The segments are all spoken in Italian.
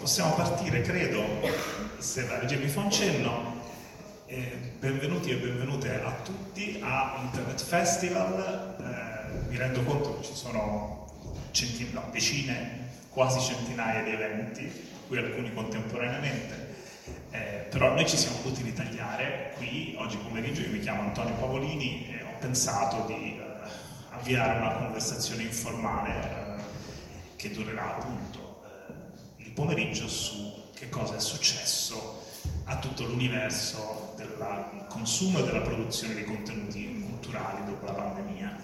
possiamo partire, credo, se la regia mi fa un cenno. Benvenuti e benvenute a tutti a Internet Festival. Mi rendo conto che ci sono decine, quasi centinaia di eventi, qui alcuni contemporaneamente, però noi ci siamo potuti ritagliare qui oggi pomeriggio. Io mi chiamo Antonio Pavolini e ho pensato di avviare una conversazione informale che durerà appunto il pomeriggio su che cosa è successo a tutto l'universo del consumo e della produzione di contenuti culturali dopo la pandemia.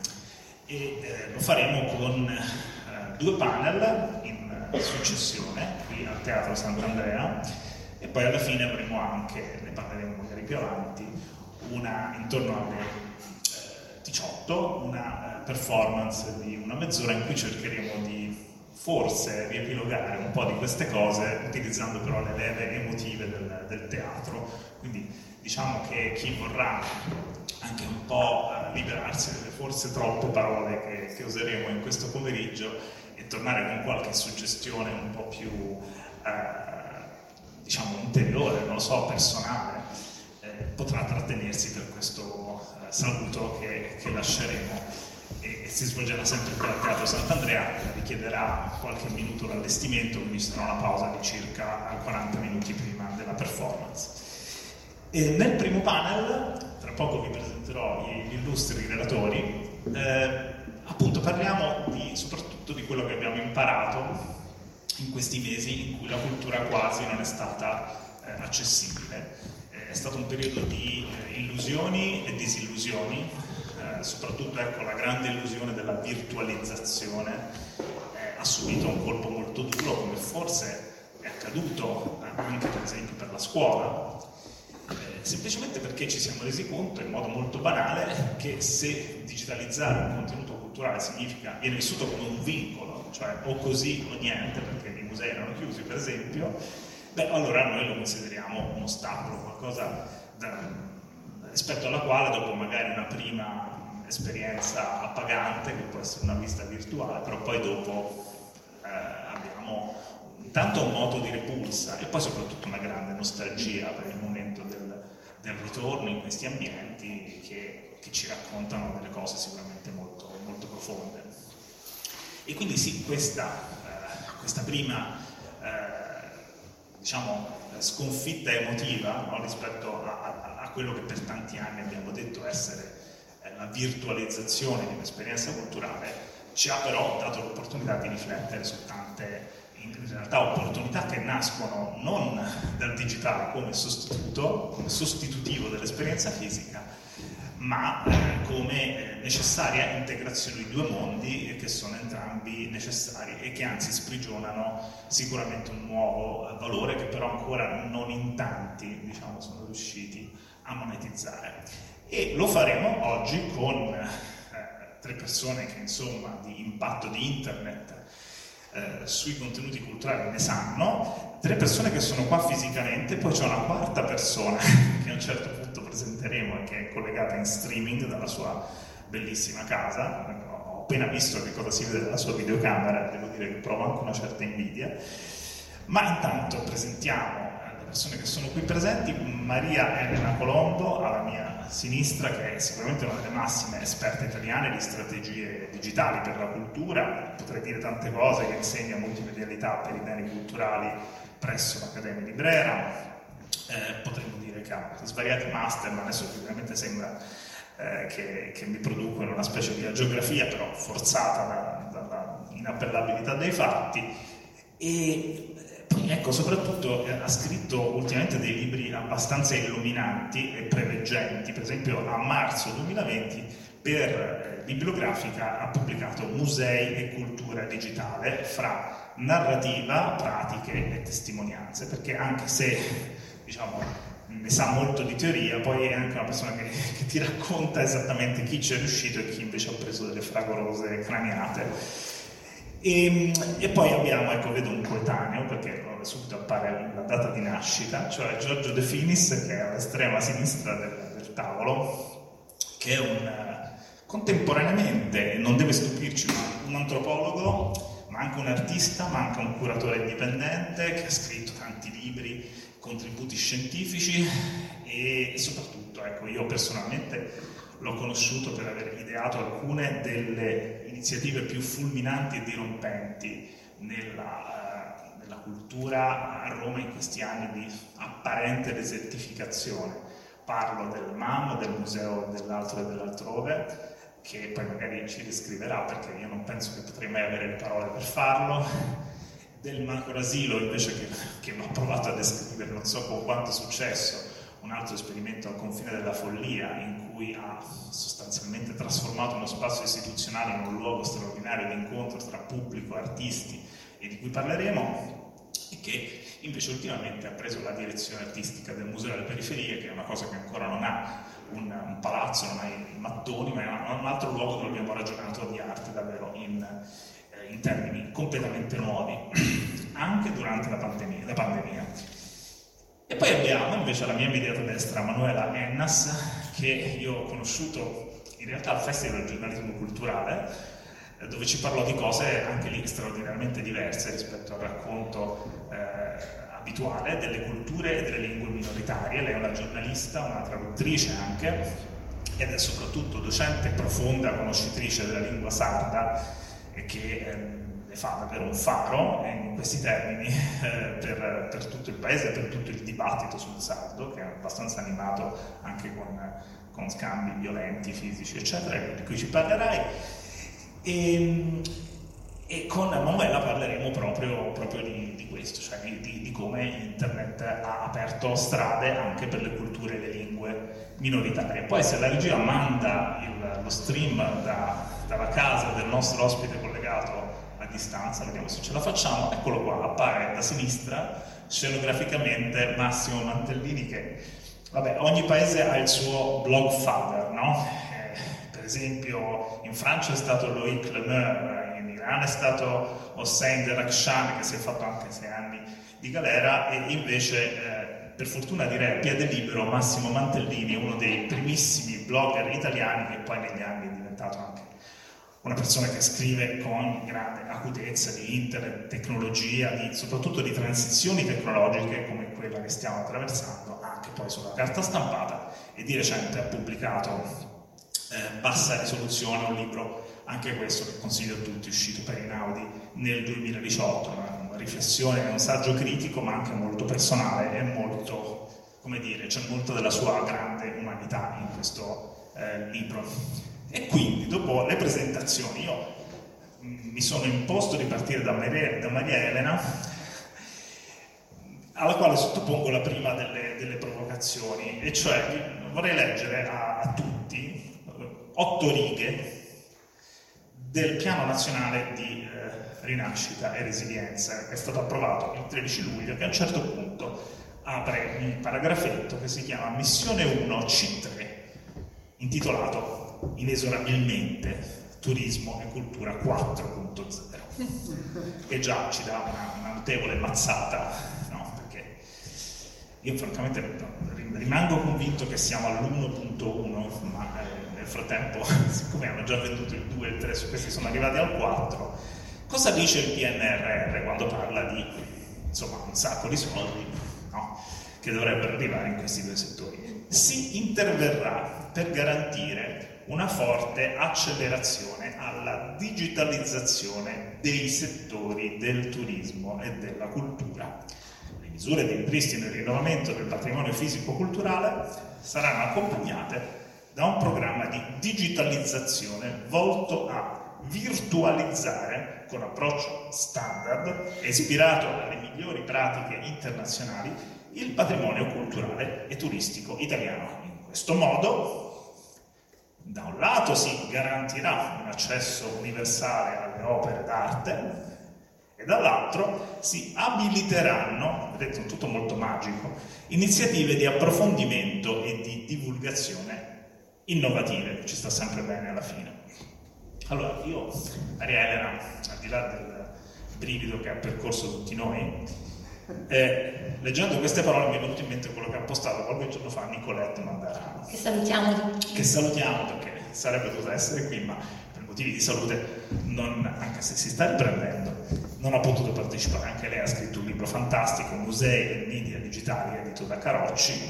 E lo faremo con due panel in successione qui al Teatro Sant'Andrea, e poi alla fine avremo anche, ne parleremo magari più avanti, una intorno alle 18, una performance di una mezz'ora in cui cercheremo di forse riepilogare un po' di queste cose utilizzando però le leve emotive del teatro. Quindi diciamo che chi vorrà anche un po' liberarsi delle forse troppe parole che useremo in questo pomeriggio e tornare con qualche suggestione un po' più diciamo interiore, non lo so, personale, potrà trattenersi per questo saluto che lasceremo. E si svolgerà sempre qui al Teatro Sant'Andrea, richiederà qualche minuto d'allestimento, quindi ci sarà una pausa di circa 40 minuti prima della performance. E nel primo panel, tra poco vi presenterò gli illustri relatori, appunto parliamo soprattutto di quello che abbiamo imparato in questi mesi in cui la cultura quasi non è stata accessibile. È stato un periodo di illusioni e disillusioni. Soprattutto la grande illusione della virtualizzazione ha subito un colpo molto duro, come forse è accaduto anche per esempio per la scuola, semplicemente perché ci siamo resi conto in modo molto banale che se digitalizzare un contenuto culturale viene vissuto come un vincolo, cioè o così o niente, perché i musei erano chiusi per esempio, allora noi lo consideriamo un ostacolo, qualcosa rispetto alla quale dopo magari una prima esperienza appagante, che può essere una visita virtuale, però poi dopo abbiamo intanto un moto di repulsa e poi soprattutto una grande nostalgia per il momento del ritorno in questi ambienti che ci raccontano delle cose sicuramente molto, molto profonde. E quindi sì, questa prima diciamo sconfitta emotiva, no, rispetto a quello che per tanti anni abbiamo detto essere la virtualizzazione di un'esperienza culturale, ci ha però dato l'opportunità di riflettere su tante, in realtà, opportunità che nascono non dal digitale come sostitutivo dell'esperienza fisica, ma come necessaria integrazione di due mondi che sono entrambi necessari e che anzi sprigionano sicuramente un nuovo valore che però ancora non in tanti, diciamo, sono riusciti a monetizzare. E lo faremo oggi con tre persone che insomma di impatto di internet sui contenuti culturali ne sanno, tre persone che sono qua fisicamente, poi c'è una quarta persona che a un certo punto presenteremo e che è collegata in streaming dalla sua bellissima casa. Ho appena visto che cosa si vede dalla sua videocamera, devo dire che provo anche una certa invidia, ma intanto presentiamo le persone che sono qui presenti. Maria Elena Colombo alla mia sinistra, che è sicuramente una delle massime esperte italiane di strategie digitali per la cultura, potrei dire tante cose, che insegna multimedialità per i beni culturali presso l'Accademia di Brera, potremmo dire che ha svariati master, ma adesso ovviamente sembra che mi producono una specie di geografia, però forzata dalla inappellabilità dei fatti. E poi ecco, soprattutto ha scritto ultimamente dei libri abbastanza illuminanti e preveggenti. Per esempio a marzo 2020 per Bibliografica ha pubblicato Musei e cultura digitale fra narrativa, pratiche e testimonianze, perché anche se diciamo ne sa molto di teoria, poi è anche una persona che ti racconta esattamente chi ci è riuscito e chi invece ha preso delle fragorose craniate. E poi abbiamo, ecco, vedo un coetaneo, perché subito appare la data di nascita, cioè Giorgio De Finis, che è all'estrema sinistra del tavolo, che è contemporaneamente, non deve stupirci, un antropologo, ma anche manca un artista, manca un curatore indipendente che ha scritto tanti libri, contributi scientifici e soprattutto, ecco, io personalmente l'ho conosciuto per aver ideato alcune delle iniziative più fulminanti e dirompenti nella cultura a Roma in questi anni di apparente desertificazione. Parlo del MAM, del Museo dell'Altro e dell'Altrove, che poi magari ci descriverà, perché io non penso che potrei mai avere le parole per farlo, del macroasilo invece che l'ho provato a descrivere non so con quanto successo, un altro esperimento al confine della follia in cui ha sostanzialmente trasformato uno spazio istituzionale in un luogo straordinario di incontro tra pubblico, artisti, e di cui parleremo, e che invece ultimamente ha preso la direzione artistica del Museo delle Periferie, che è una cosa che ancora non ha un palazzo, non ha i mattoni, ma è un altro luogo dove abbiamo ragionato di arte davvero in termini completamente nuovi, anche durante la pandemia. E poi abbiamo invece alla mia immediata destra Manuela Ennas, che io ho conosciuto in realtà al Festival del Giornalismo Culturale, dove ci parlò di cose anche lì straordinariamente diverse rispetto al racconto abituale delle culture e delle lingue minoritarie. Lei è una giornalista, una traduttrice anche, ed è soprattutto docente profonda conoscitrice della lingua sarda, e che ne fa davvero un faro in questi termini per tutto il paese e per tutto il dibattito sul sardo, che è abbastanza animato anche con scambi violenti, fisici, eccetera, di cui ci parlerai. E con Manuela parleremo proprio di questo, cioè di come internet ha aperto strade anche per le culture e le lingue minoritarie. Poi se la regia manda lo stream dalla casa del nostro ospite collegato a distanza, vediamo se ce la facciamo, eccolo qua, appare da sinistra scenograficamente Massimo Mantellini, che, vabbè, ogni paese ha il suo blog father, no? Per esempio in Francia è stato Loïc Lemeur, in Iran è stato Hossein Derakhshan, che si è fatto anche 6 anni di galera, e invece per fortuna direi a piede libero Massimo Mantellini, uno dei primissimi blogger italiani, che poi negli anni è diventato anche una persona che scrive con grande acutezza di internet, tecnologia, soprattutto di transizioni tecnologiche come quella che stiamo attraversando, anche poi sulla carta stampata, e di recente ha pubblicato Bassa risoluzione, un libro anche questo che consiglio a tutti, uscito per Einaudi nel 2018, una riflessione, un saggio critico ma anche molto personale e molto, come dire, c'è molto della sua grande umanità in questo libro. E quindi dopo le presentazioni io mi sono imposto di partire da Maria Elena, alla quale sottopongo la prima delle provocazioni, e cioè vorrei leggere a tutti 8 righe del Piano Nazionale di Rinascita e Resilienza, che è stato approvato il 13 luglio, che a un certo punto apre un paragrafetto che si chiama Missione 1 C3, intitolato inesorabilmente Turismo e Cultura 4.0, che già ci dà una notevole mazzata, no? Perché io francamente rimango convinto che siamo all'1.1, ma nel frattempo, siccome hanno già venduto il 2 e il 3, su questi sono arrivati al 4. Cosa dice il PNRR quando parla di, insomma, un sacco di soldi, no? Che dovrebbero arrivare in questi 2 settori? Si interverrà per garantire una forte accelerazione alla digitalizzazione dei settori del turismo e della cultura. Le misure di ripristino e rinnovamento del patrimonio fisico-culturale saranno accompagnate da un programma di digitalizzazione volto a virtualizzare, con approccio standard e ispirato dalle migliori pratiche internazionali, il patrimonio culturale e turistico italiano. In questo modo, da un lato si garantirà un accesso universale alle opere d'arte, e dall'altro si abiliteranno, vedete, tutto molto magico, iniziative di approfondimento e di divulgazione innovative, ci sta sempre bene alla fine. Allora, io, Maria Elena, al di là del brivido che ha percorso tutti noi, leggendo queste parole mi è venuto in mente quello che ha postato qualche giorno fa Nicolette Mandarano, che salutiamo perché sarebbe dovuta essere qui, ma per motivi di salute non, anche se si sta riprendendo, non ha potuto partecipare. Anche lei ha scritto un libro fantastico, Musei e media digitali, edito da Carocci,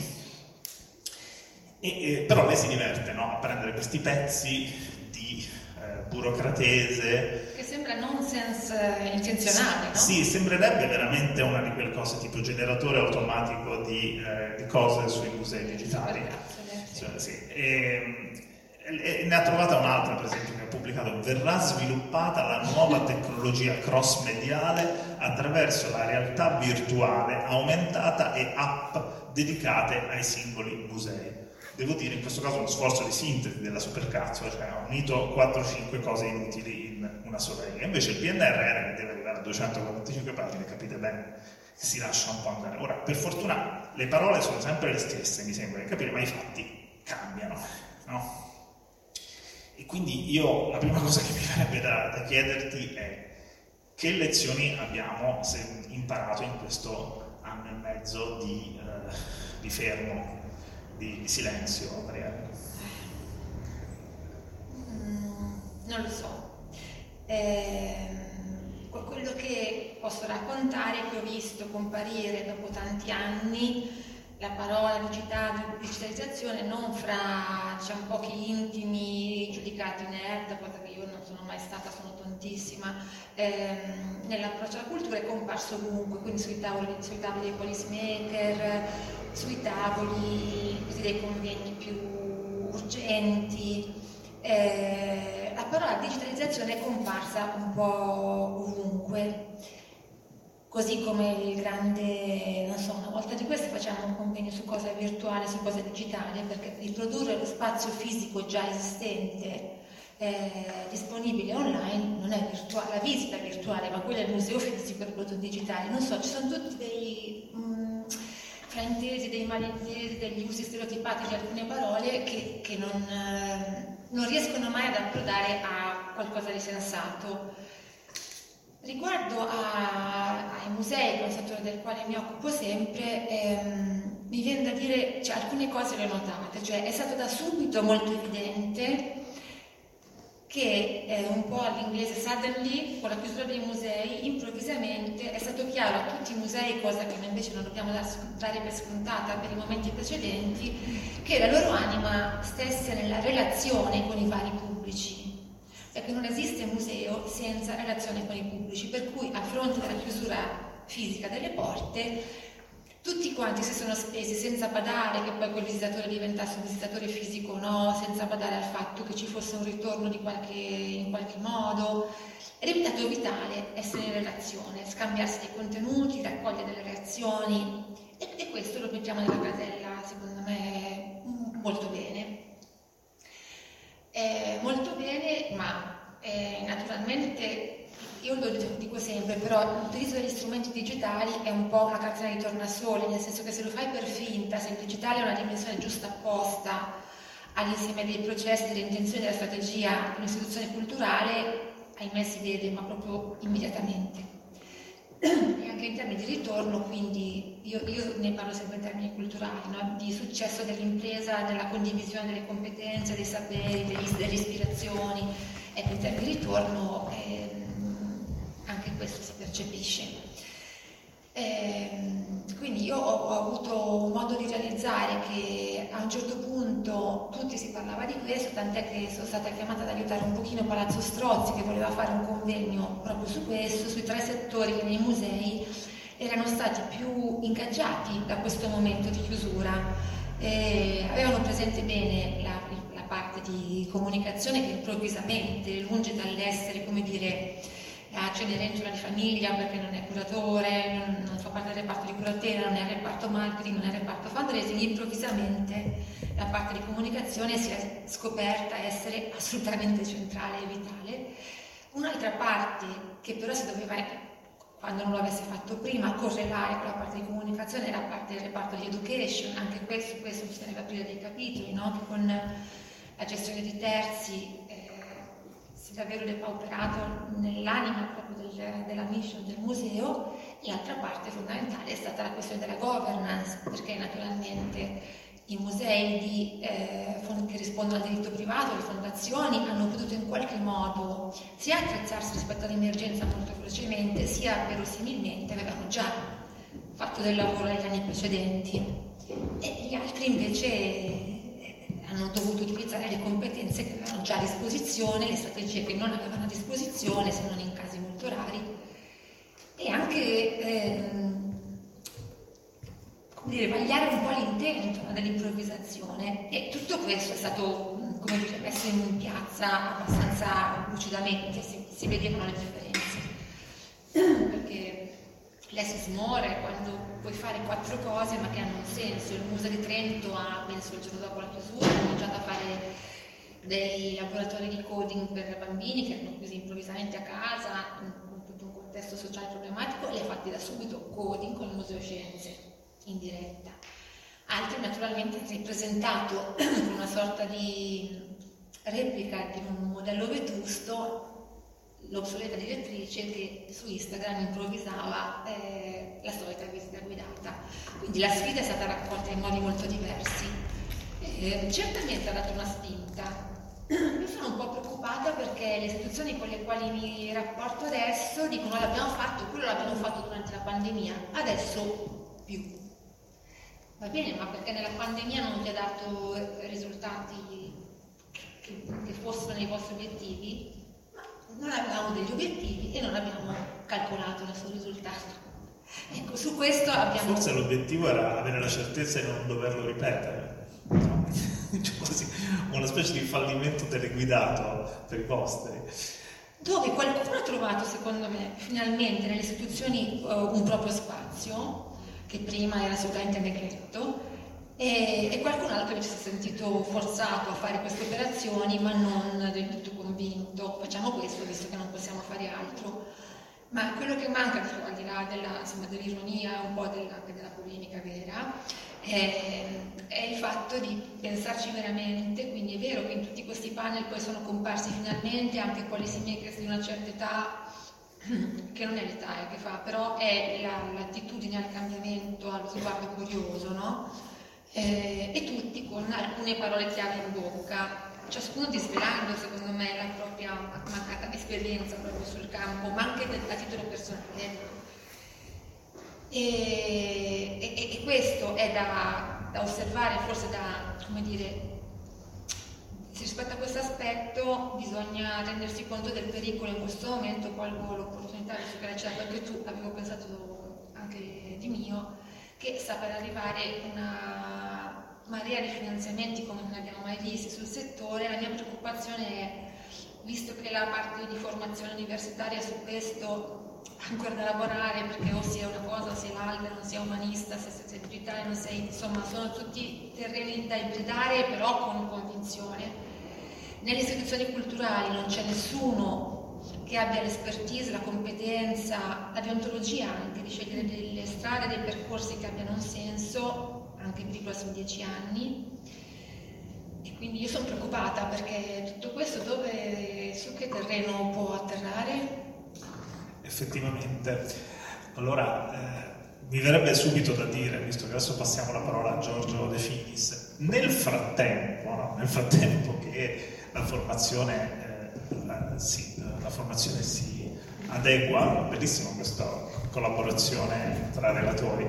però lei si diverte, no? A prendere questi pezzi di burocratese, che sembra nonsense intenzionale, no? Sì, sembrerebbe veramente una di quelle cose tipo generatore automatico di cose sui musei digitali. Sì. E ne ha trovata un'altra, per esempio, che ha pubblicato: verrà sviluppata la nuova tecnologia cross-mediale attraverso la realtà virtuale aumentata e app dedicate ai singoli musei. Devo dire, in questo caso, uno sforzo di sintesi della supercazzo, cioè ha unito 4-5 cose inutili in una sola riga. Invece il PNRR, che deve arrivare a 245 pagine, capite bene, si lascia un po' andare. Ora, per fortuna, le parole sono sempre le stesse, mi sembra di capire, ma i fatti cambiano, no? E quindi io, la prima cosa che mi verrebbe da chiederti è: che lezioni abbiamo imparato in questo anno e mezzo di fermo, di silenzio, Mariella? Non lo so. Quello che posso raccontare è che ho visto comparire dopo tanti anni la parola digitalizzazione non fra, diciamo, pochi intimi giudicati nerd, cosa che io non sono mai stata, sono tontissima, nell'approccio alla cultura è comparso ovunque, quindi sui tavoli dei policymaker, sui tavoli così, dei convegni più urgenti. La parola digitalizzazione è comparsa un po' ovunque. Così come il grande, non so, una volta di queste facciamo un convegno su cosa virtuale, su cosa digitale, perché riprodurre lo spazio fisico già esistente disponibile online non è virtuale, la visita è virtuale, ma quello è il museo fisico e il prodotto digitale. Non so, ci sono tutti dei fraintesi, dei malintesi, degli usi stereotipati di alcune parole che non riescono mai ad approdare a qualcosa di sensato. Riguardo ai musei, che è un settore del quale mi occupo sempre, mi viene da dire, cioè, alcune cose le ho notate, cioè è stato da subito molto evidente che un po' all'inglese suddenly, con la chiusura dei musei, improvvisamente è stato chiaro a tutti i musei, cosa che noi invece non dobbiamo dare per scontata per i momenti precedenti, che la loro anima stesse nella relazione con i vari pubblici. Perché non esiste museo senza relazione con i pubblici, per cui a fronte della chiusura fisica delle porte tutti quanti si sono spesi senza badare che poi quel visitatore diventasse un visitatore fisico o no, senza badare al fatto che ci fosse un ritorno in qualche modo. È diventato vitale essere in relazione, scambiarsi dei contenuti, raccogliere delle reazioni, e questo lo mettiamo nella casella, secondo me, molto bene. Molto bene, ma naturalmente io lo dico sempre, però l'utilizzo degli strumenti digitali è un po' una cartina di tornasole, nel senso che se lo fai per finta, se il digitale è una dimensione giusta apposta all'insieme dei processi, delle intenzioni, della strategia di un'istituzione culturale, ahimè si vede, ma proprio immediatamente. E anche in termini di ritorno, quindi io ne parlo sempre in termini culturali, no? Di successo dell'impresa, della condivisione delle competenze, dei saperi, delle ispirazioni. Ecco, in termini di ritorno anche questo si percepisce. Quindi io ho avuto modo di realizzare che a un certo punto tutti si parlava di questo, tant'è che sono stata chiamata ad aiutare un pochino Palazzo Strozzi, che voleva fare un convegno proprio su questo, sui 3 settori che nei musei erano stati più ingaggiati da questo momento di chiusura. Avevano presente bene la parte di comunicazione che improvvisamente, lungi dall'essere, come dire, la Cenerentola di famiglia, perché non è curatore, non fa parte del reparto di curatela, non è il reparto marketing, non è il reparto fundraising, improvvisamente la parte di comunicazione si è scoperta essere assolutamente centrale e vitale. Un'altra parte che però si doveva, quando non lo avesse fatto prima, correlare con la parte di comunicazione era la parte del reparto di education. Anche questo bisognerebbe aprire dei capitoli, no? Che con la gestione di terzi si è davvero depauperato nell'anima proprio della mission del museo. L'altra parte fondamentale è stata la questione della governance, perché naturalmente i musei che rispondono al diritto privato, le fondazioni, hanno potuto in qualche modo sia attrezzarsi rispetto all'emergenza molto velocemente, sia verosimilmente avevano già fatto del lavoro negli anni precedenti, e gli altri invece hanno dovuto utilizzare le competenze che avevano già a disposizione, le strategie che non avevano a disposizione, se non in casi molto rari, e anche vagliare un po' l'intento dell'improvvisazione. E tutto questo è stato, come dire, messo in piazza abbastanza lucidamente, si vedevano le differenze, perché less is more, quando puoi fare 4 cose ma che hanno un senso. Il Museo di Trento ha, penso il giorno dopo la chiusura, cominciato a fare dei laboratori di coding per bambini che erano chiusi improvvisamente a casa in tutto un contesto sociale problematico, li ha fatti da subito coding con il Museo Scienze in diretta. Altri naturalmente hanno ripresentato una sorta di replica di un modello vetusto l'obsoleta direttrice che su Instagram improvvisava la solita visita guidata. Quindi la sfida è stata raccolta in modi molto diversi. Certamente ha dato una spinta. Io sono un po' preoccupata perché le istituzioni con le quali mi rapporto adesso dicono l'abbiamo fatto, quello l'abbiamo fatto durante la pandemia, adesso più. Va bene, ma perché nella pandemia non vi ha dato risultati che fossero nei vostri obiettivi? Non avevamo degli obiettivi e non abbiamo calcolato nessun risultato. Ecco, su questo abbiamo... Forse l'obiettivo era avere la certezza di non doverlo ripetere, no? Cioè quasi una specie di fallimento teleguidato per i posteri. Dove qualcuno ha trovato, secondo me, finalmente nelle istituzioni un proprio spazio, che prima era assolutamente negletto, e qualcun altro che si è sentito forzato a fare queste operazioni ma non del tutto convinto, facciamo questo visto che non possiamo fare altro. Ma quello che manca, al di là dell'ironia, un po' anche della polemica vera, è il fatto di pensarci veramente. Quindi è vero che in tutti questi panel poi sono comparsi finalmente anche policy makers di una certa età, che non è l'età che fa, però è l'attitudine al cambiamento, allo sguardo curioso, no? E tutti con alcune parole chiave in bocca, ciascuno disvelando secondo me la propria mancata esperienza proprio sul campo, ma anche a titolo personale. E questo è da osservare, forse come dire, rispetto a questo aspetto bisogna rendersi conto del pericolo in questo momento. Colgo l'opportunità, visto che l'hai citato anche tu, avevo pensato anche di mio, che sta per arrivare una marea di finanziamenti come non abbiamo mai visti sul settore. La mia preoccupazione è, visto che la parte di formazione universitaria su questo ha ancora da lavorare, perché o sia una cosa o sia l'altra, non sia umanista, se sei digitale non sei, insomma sono tutti terreni da ibridare però con convinzione. Nelle istituzioni culturali non c'è nessuno che abbia l'espertise, la competenza, la deontologia anche di scegliere delle strade, dei percorsi che abbiano un senso anche per i prossimi 10 anni. E quindi io sono preoccupata perché tutto questo su che terreno può atterrare? Effettivamente. Allora, mi verrebbe subito da dire, visto che adesso passiamo la parola a Giorgio De Finis, nel frattempo che la formazione si adegua, bellissima questa collaborazione tra relatori,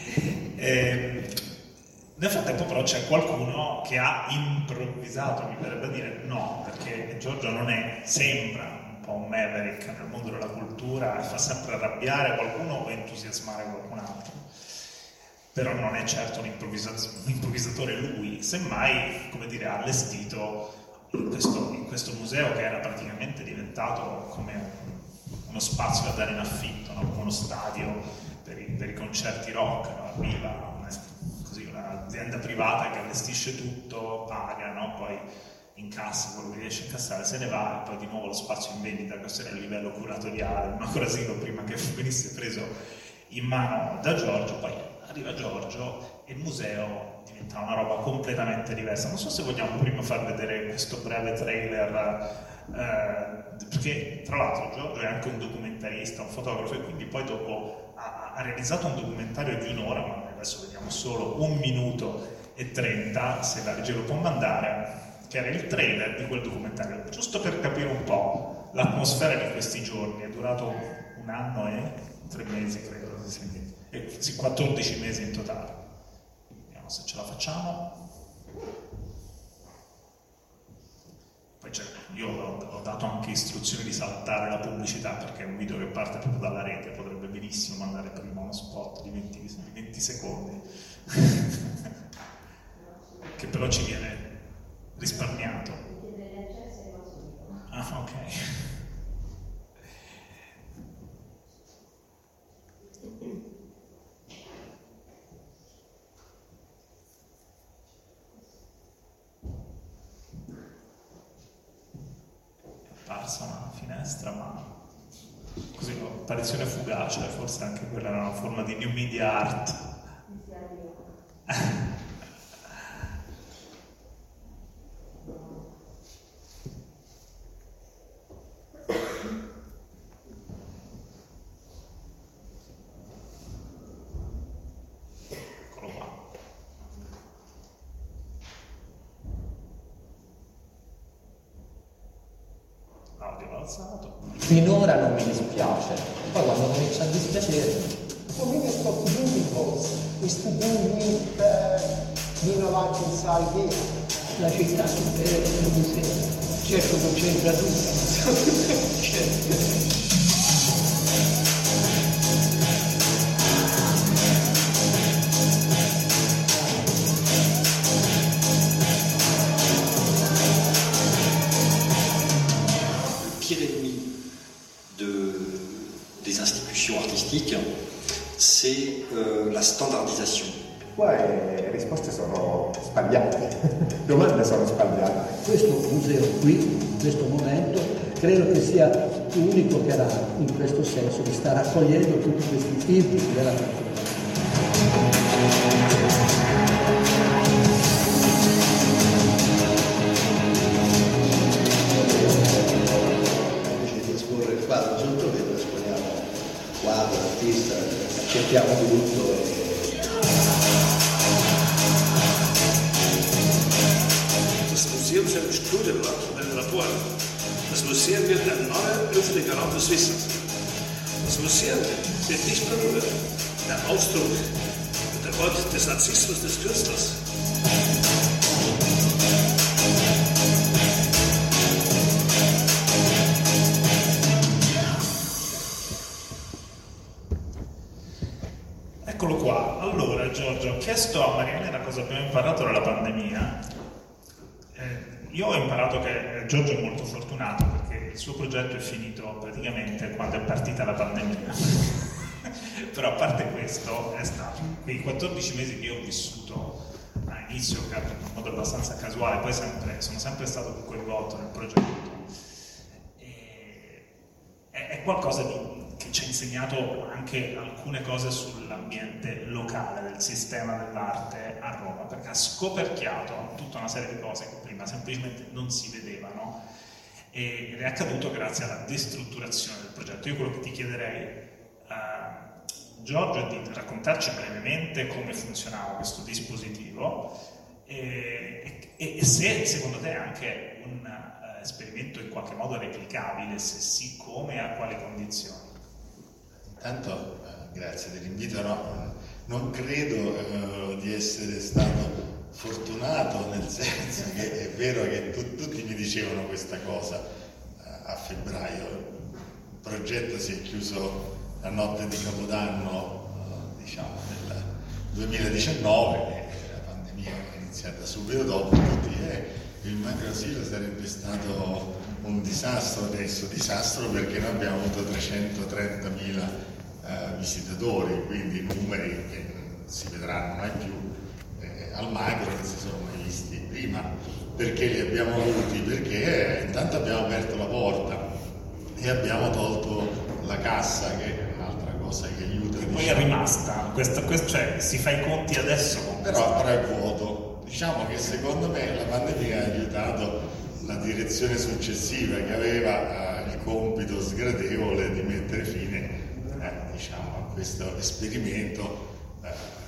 nel frattempo però c'è qualcuno che ha improvvisato, mi verrebbe da dire no, perché Giorgio sembra un po' un maverick nel mondo della cultura e fa sempre arrabbiare qualcuno o entusiasmare qualcun altro, però non è certo un improvvisatore lui, semmai, come dire, ha allestito in questo museo che era praticamente diventato come uno spazio da dare in affitto, no? Come uno stadio per i concerti rock, no? Arriva un'azienda privata che allestisce tutto, paga, no? Poi incassa quello che riesce a incassare, se ne va e poi di nuovo lo spazio in vendita. Questo era il livello curatoriale, un ancora prima che venisse preso in mano da Giorgio. Poi arriva Giorgio e il museo diventa una roba completamente diversa. Non so se vogliamo prima far vedere questo breve trailer, perché tra l'altro Giorgio è anche un documentarista, un fotografo, e quindi poi dopo ha realizzato un documentario di un'ora, ma adesso vediamo solo 1 minuto 20:30, se la regia lo può mandare, che era il trailer di quel documentario, giusto per capire un po' l'atmosfera di questi giorni. È durato 1 anno e 3 mesi, credo, 14 mesi in totale. Vediamo se ce la facciamo. Poi io ho dato anche istruzioni di saltare la pubblicità, perché è un video che parte proprio dalla rete, potrebbe benissimo mandare prima uno spot di 20 secondi che però ci viene risparmiato. Ah, ok. Apparsa una finestra, ma così un'apparizione fugace, forse anche quella era una forma di new media art. Eccolo qua. L'audio alzato. Finora non mi dispiace, poi quando comincia a dispiacere. For me, it's got to do with both. It's to do with being allowed inside here. La città è un museo. Certo concentra tutto. Pire ennemi des institutions artistiques, c'est la standardisation. Qua le risposte sono sbagliate, domande sono sbagliate. Questo museo qui, in questo momento, credo che sia l'unico che ha in questo senso che sta raccogliendo tutti questi tipi della natura. Quadro sotto che esponiamo quadro, artista, cerchiamo di tutto. Das Museum ist ein Studienort, ein Labor. Das Museum wird ein neuer öffentlicher Raum des Wissens. Das Museum wird nicht nur der Ausdruck, der Ort des Narzissmus des Künstlers. Eccolo qua. Allora, Giorgio, ho chiesto a Marianela cosa abbiamo imparato dalla pandemia. Io ho imparato che Giorgio è molto fortunato perché il suo progetto è finito praticamente quando è partita la pandemia. Però a parte questo, è stato quei 14 mesi che io ho vissuto all'inizio in modo abbastanza casuale, poi sono sempre stato coinvolto nel progetto. È qualcosa che ci ha insegnato anche alcune cose sull'ambiente locale del sistema dell'arte a Roma, perché ha scoperchiato tutta una serie di cose che prima semplicemente non si vedevano, ed è accaduto grazie alla destrutturazione del progetto. Io quello che ti chiederei, Giorgio, è di raccontarci brevemente come funzionava questo dispositivo e se secondo te è anche un esperimento in qualche modo replicabile, se sì, come e a quali condizioni. Intanto grazie dell'invito, no, non credo di essere stato fortunato, nel senso che è vero che tutti mi dicevano questa cosa a febbraio. Il progetto si è chiuso la notte di Capodanno, diciamo nel 2019, la pandemia è iniziata subito dopo, tutti il macroasilo sarebbe stato un disastro adesso, disastro perché noi abbiamo avuto 330.000 visitatori, quindi numeri che non si vedranno mai più al macro, non si sono mai visti prima. Perché li abbiamo avuti? Perché intanto abbiamo aperto la porta e abbiamo tolto la cassa, che è un'altra cosa che aiuta. E poi è rimasta, cioè si fa i conti adesso. Però è vuoto. Diciamo che secondo me la pandemia ha aiutato la direzione successiva, che aveva il compito sgradevole di mettere fine diciamo, a questo esperimento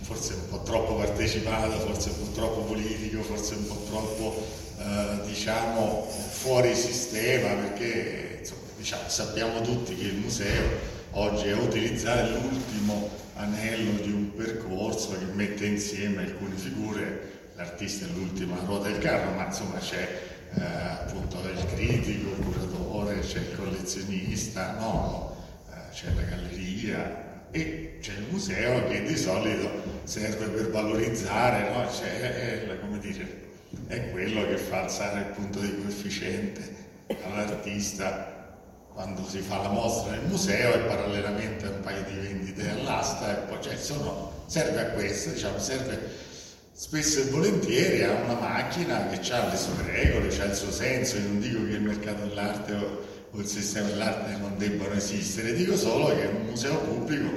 forse un po' troppo partecipato, forse un po' troppo politico, forse un po' troppo diciamo fuori sistema, perché insomma, diciamo, sappiamo tutti che il museo oggi è utilizzare l'ultimo anello di un percorso che mette insieme alcune figure. L'artista è l'ultima ruota del carro, ma insomma c'è appunto il critico, il curatore, c'è il collezionista, no? C'è la galleria e c'è il museo che di solito serve per valorizzare, no? Come dire, è quello che fa alzare il punto di coefficiente all'artista quando si fa la mostra nel museo e parallelamente a un paio di vendite all'asta, e poi serve a questo, diciamo, serve spesso e volentieri a una macchina che ha le sue regole, ha il suo senso. Io non dico che il mercato dell'arte o il sistema dell'arte non debbano esistere, dico solo che un museo pubblico,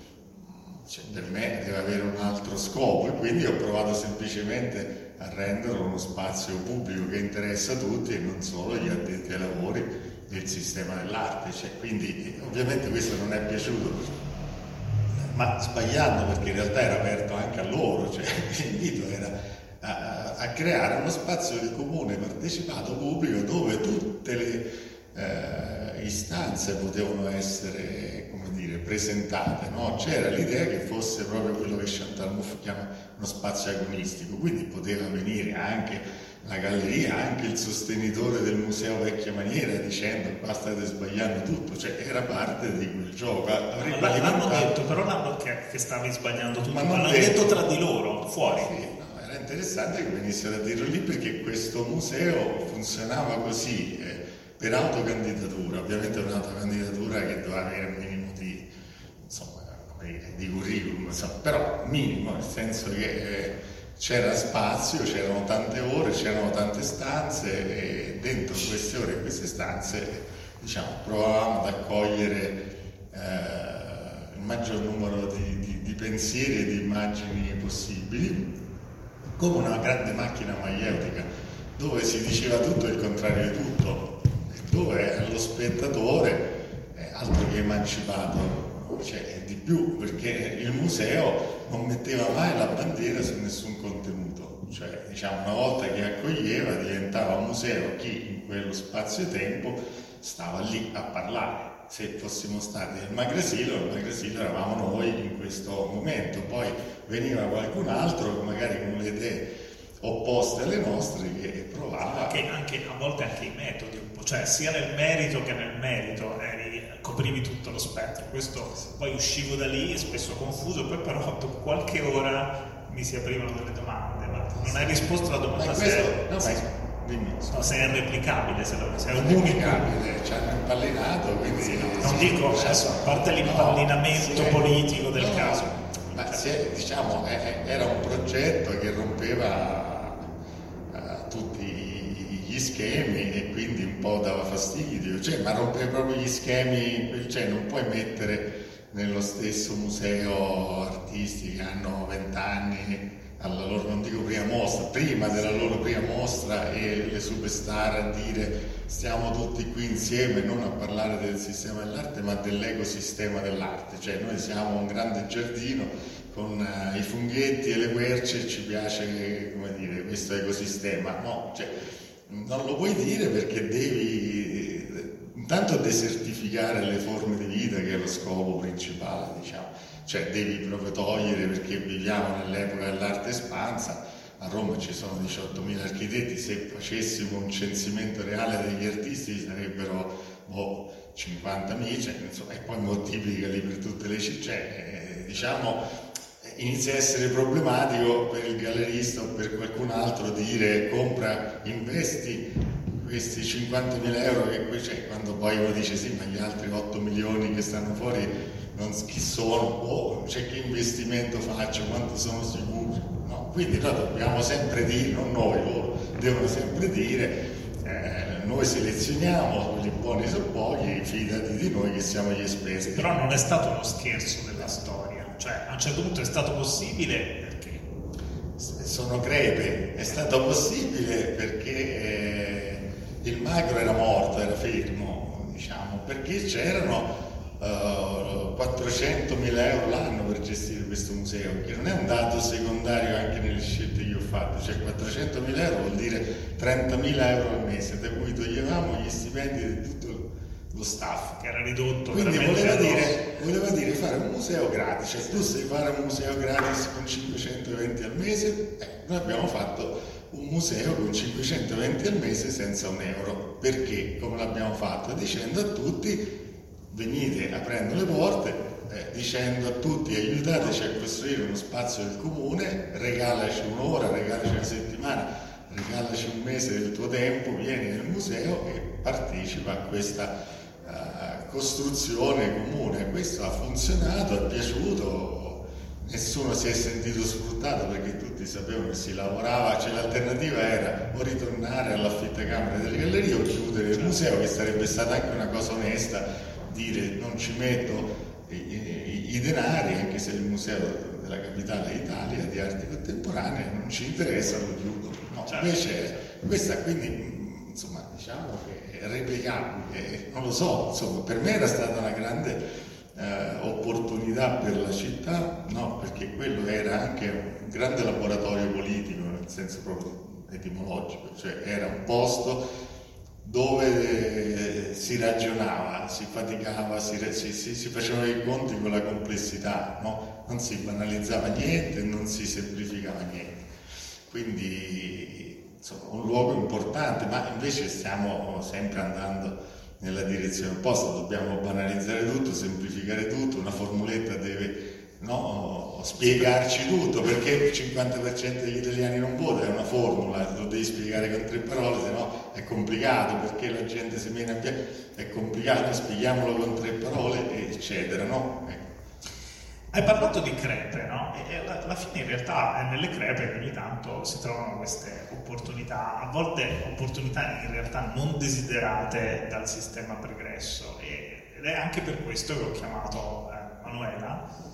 per me, deve avere un altro scopo, e quindi ho provato semplicemente a renderlo uno spazio pubblico che interessa tutti e non solo gli addetti ai lavori del sistema dell'arte. Quindi ovviamente questo non è piaciuto, ma sbagliando, perché in realtà era aperto anche a loro, l'invito era a creare uno spazio di comune partecipato pubblico dove tutte le istanze potevano essere, come dire, presentate, no? C'era l'idea che fosse proprio quello che Chantal Mouffe chiama uno spazio agonistico, quindi poteva venire anche la galleria, anche il sostenitore del museo vecchia maniera, dicendo qua state sbagliando tutto, era parte di quel gioco. L'hanno detto, però l'hanno che stavi sbagliando tutto, ma l'hanno detto tra di loro, fuori. Sì, no, era interessante che venissero a dirlo lì, perché questo museo funzionava così, per autocandidatura, ovviamente un'autocandidatura che doveva avere un minimo di, insomma, di curriculum, però minimo, nel senso che c'era spazio, c'erano tante ore, c'erano tante stanze, e dentro queste ore e queste stanze, diciamo, provavamo ad accogliere il maggior numero di pensieri e di immagini possibili, come una grande macchina maieutica dove si diceva tutto e il contrario di tutto, dove allo spettatore altro che emancipato, di più, perché il museo non metteva mai la bandiera su nessun contenuto, diciamo, una volta che accoglieva diventava un museo chi in quello spazio-tempo stava lì a parlare. Se fossimo stati nel Magresilo eravamo noi in questo momento, poi veniva qualcun altro magari con le idee opposte alle nostre che provava anche a volte anche i metodi, sia nel merito che nel merito coprivi tutto lo spettro. Questo poi uscivo da lì spesso confuso, poi però dopo qualche ora mi si aprivano delle domande, ma non hai risposto alla domanda se è replicabile, se è un unico. Ci hanno impallinato, quindi non dico adesso, a parte l'impallinamento politico del caso, ma diciamo era un progetto che rompeva tutti gli schemi e quindi un po' dava fastidio, ma rompeva proprio gli schemi, non puoi mettere nello stesso museo artisti che hanno 20 anni alla loro, non dico prima della loro prima mostra, e le superstar a dire stiamo tutti qui insieme, non a parlare del sistema dell'arte ma dell'ecosistema dell'arte, noi siamo un grande giardino con i funghetti e le querce, ci piace, come dire, questo ecosistema, no? Non lo puoi dire, perché devi intanto desertificare le forme di vita, che è lo scopo principale, diciamo. Devi proprio togliere, perché viviamo nell'epoca dell'arte espansa. A Roma ci sono 18.000 architetti, se facessimo un censimento reale degli artisti sarebbero 50.000, e poi moltiplicali per tutte le città, inizia a essere problematico per il gallerista o per qualcun altro dire investi questi 50.000 euro che qui c'è, quando poi uno dice sì, ma gli altri 8 milioni che stanno fuori chi sono, che investimento faccio, quanto sono sicuro, no? Quindi noi dobbiamo sempre dire, non noi, loro devono sempre dire, noi selezioniamo, quelli buoni sono pochi, fidati di noi che siamo gli esperti. Però non è stato uno scherzo della storia, a un certo punto è stato possibile perché? Sono crepe, è stato possibile perché il Magro era morto, era fermo, perché c'erano 400.000 euro l'anno per gestire questo museo, che non è un dato secondario anche nelle scelte che ho fatto, cioè 400.000 euro vuol dire 30.000 euro al mese, da cui toglievamo gli stipendi di tutto lo staff, che era ridotto. Quindi voleva dire fare un museo gratis, cioè tu sai fare un museo gratis con 520 al mese, noi abbiamo fatto un museo con 520 al mese senza un euro. Perché? Come l'abbiamo fatto? Dicendo a tutti: venite aprendo le porte, dicendo a tutti: aiutateci a costruire uno spazio del comune, regalaci un'ora, regalaci una settimana, regalaci un mese del tuo tempo, vieni nel museo e partecipa a questa costruzione comune. Questo ha funzionato, è piaciuto, nessuno si è sentito sfruttato perché tutti sapevano che si lavorava, cioè l'alternativa era o ritornare all'affittacamere delle gallerie o chiudere il museo, che sarebbe stata anche una cosa onesta, dire non ci metto i denari, anche se il museo della capitale d'Italia di arti contemporanee non ci interessa, lo chiudo. No, certo. Invece questa, quindi insomma, diciamo che è replicabile, non lo so, insomma, per me era stata una grande opportunità per la città, no, perché quello era anche un grande laboratorio politico nel senso proprio etimologico, cioè era un posto dove si ragionava, si faticava, si facevano i conti con la complessità, no? Non si banalizzava niente, non si semplificava niente. Quindi insomma, un luogo importante, ma invece stiamo sempre andando nella direzione opposta, dobbiamo banalizzare tutto, semplificare tutto, una formuletta deve spiegarci tutto, perché il 50% degli italiani non vota, è una formula, lo devi spiegare con 3 parole, se no è complicato, perché la gente si viene a è complicato, spieghiamolo con 3 parole, eccetera, no? Hai parlato di crepe, no? E alla fine in realtà è nelle crepe che ogni tanto si trovano queste opportunità, a volte opportunità in realtà non desiderate dal sistema pregresso, ed è anche per questo che ho chiamato Manuela,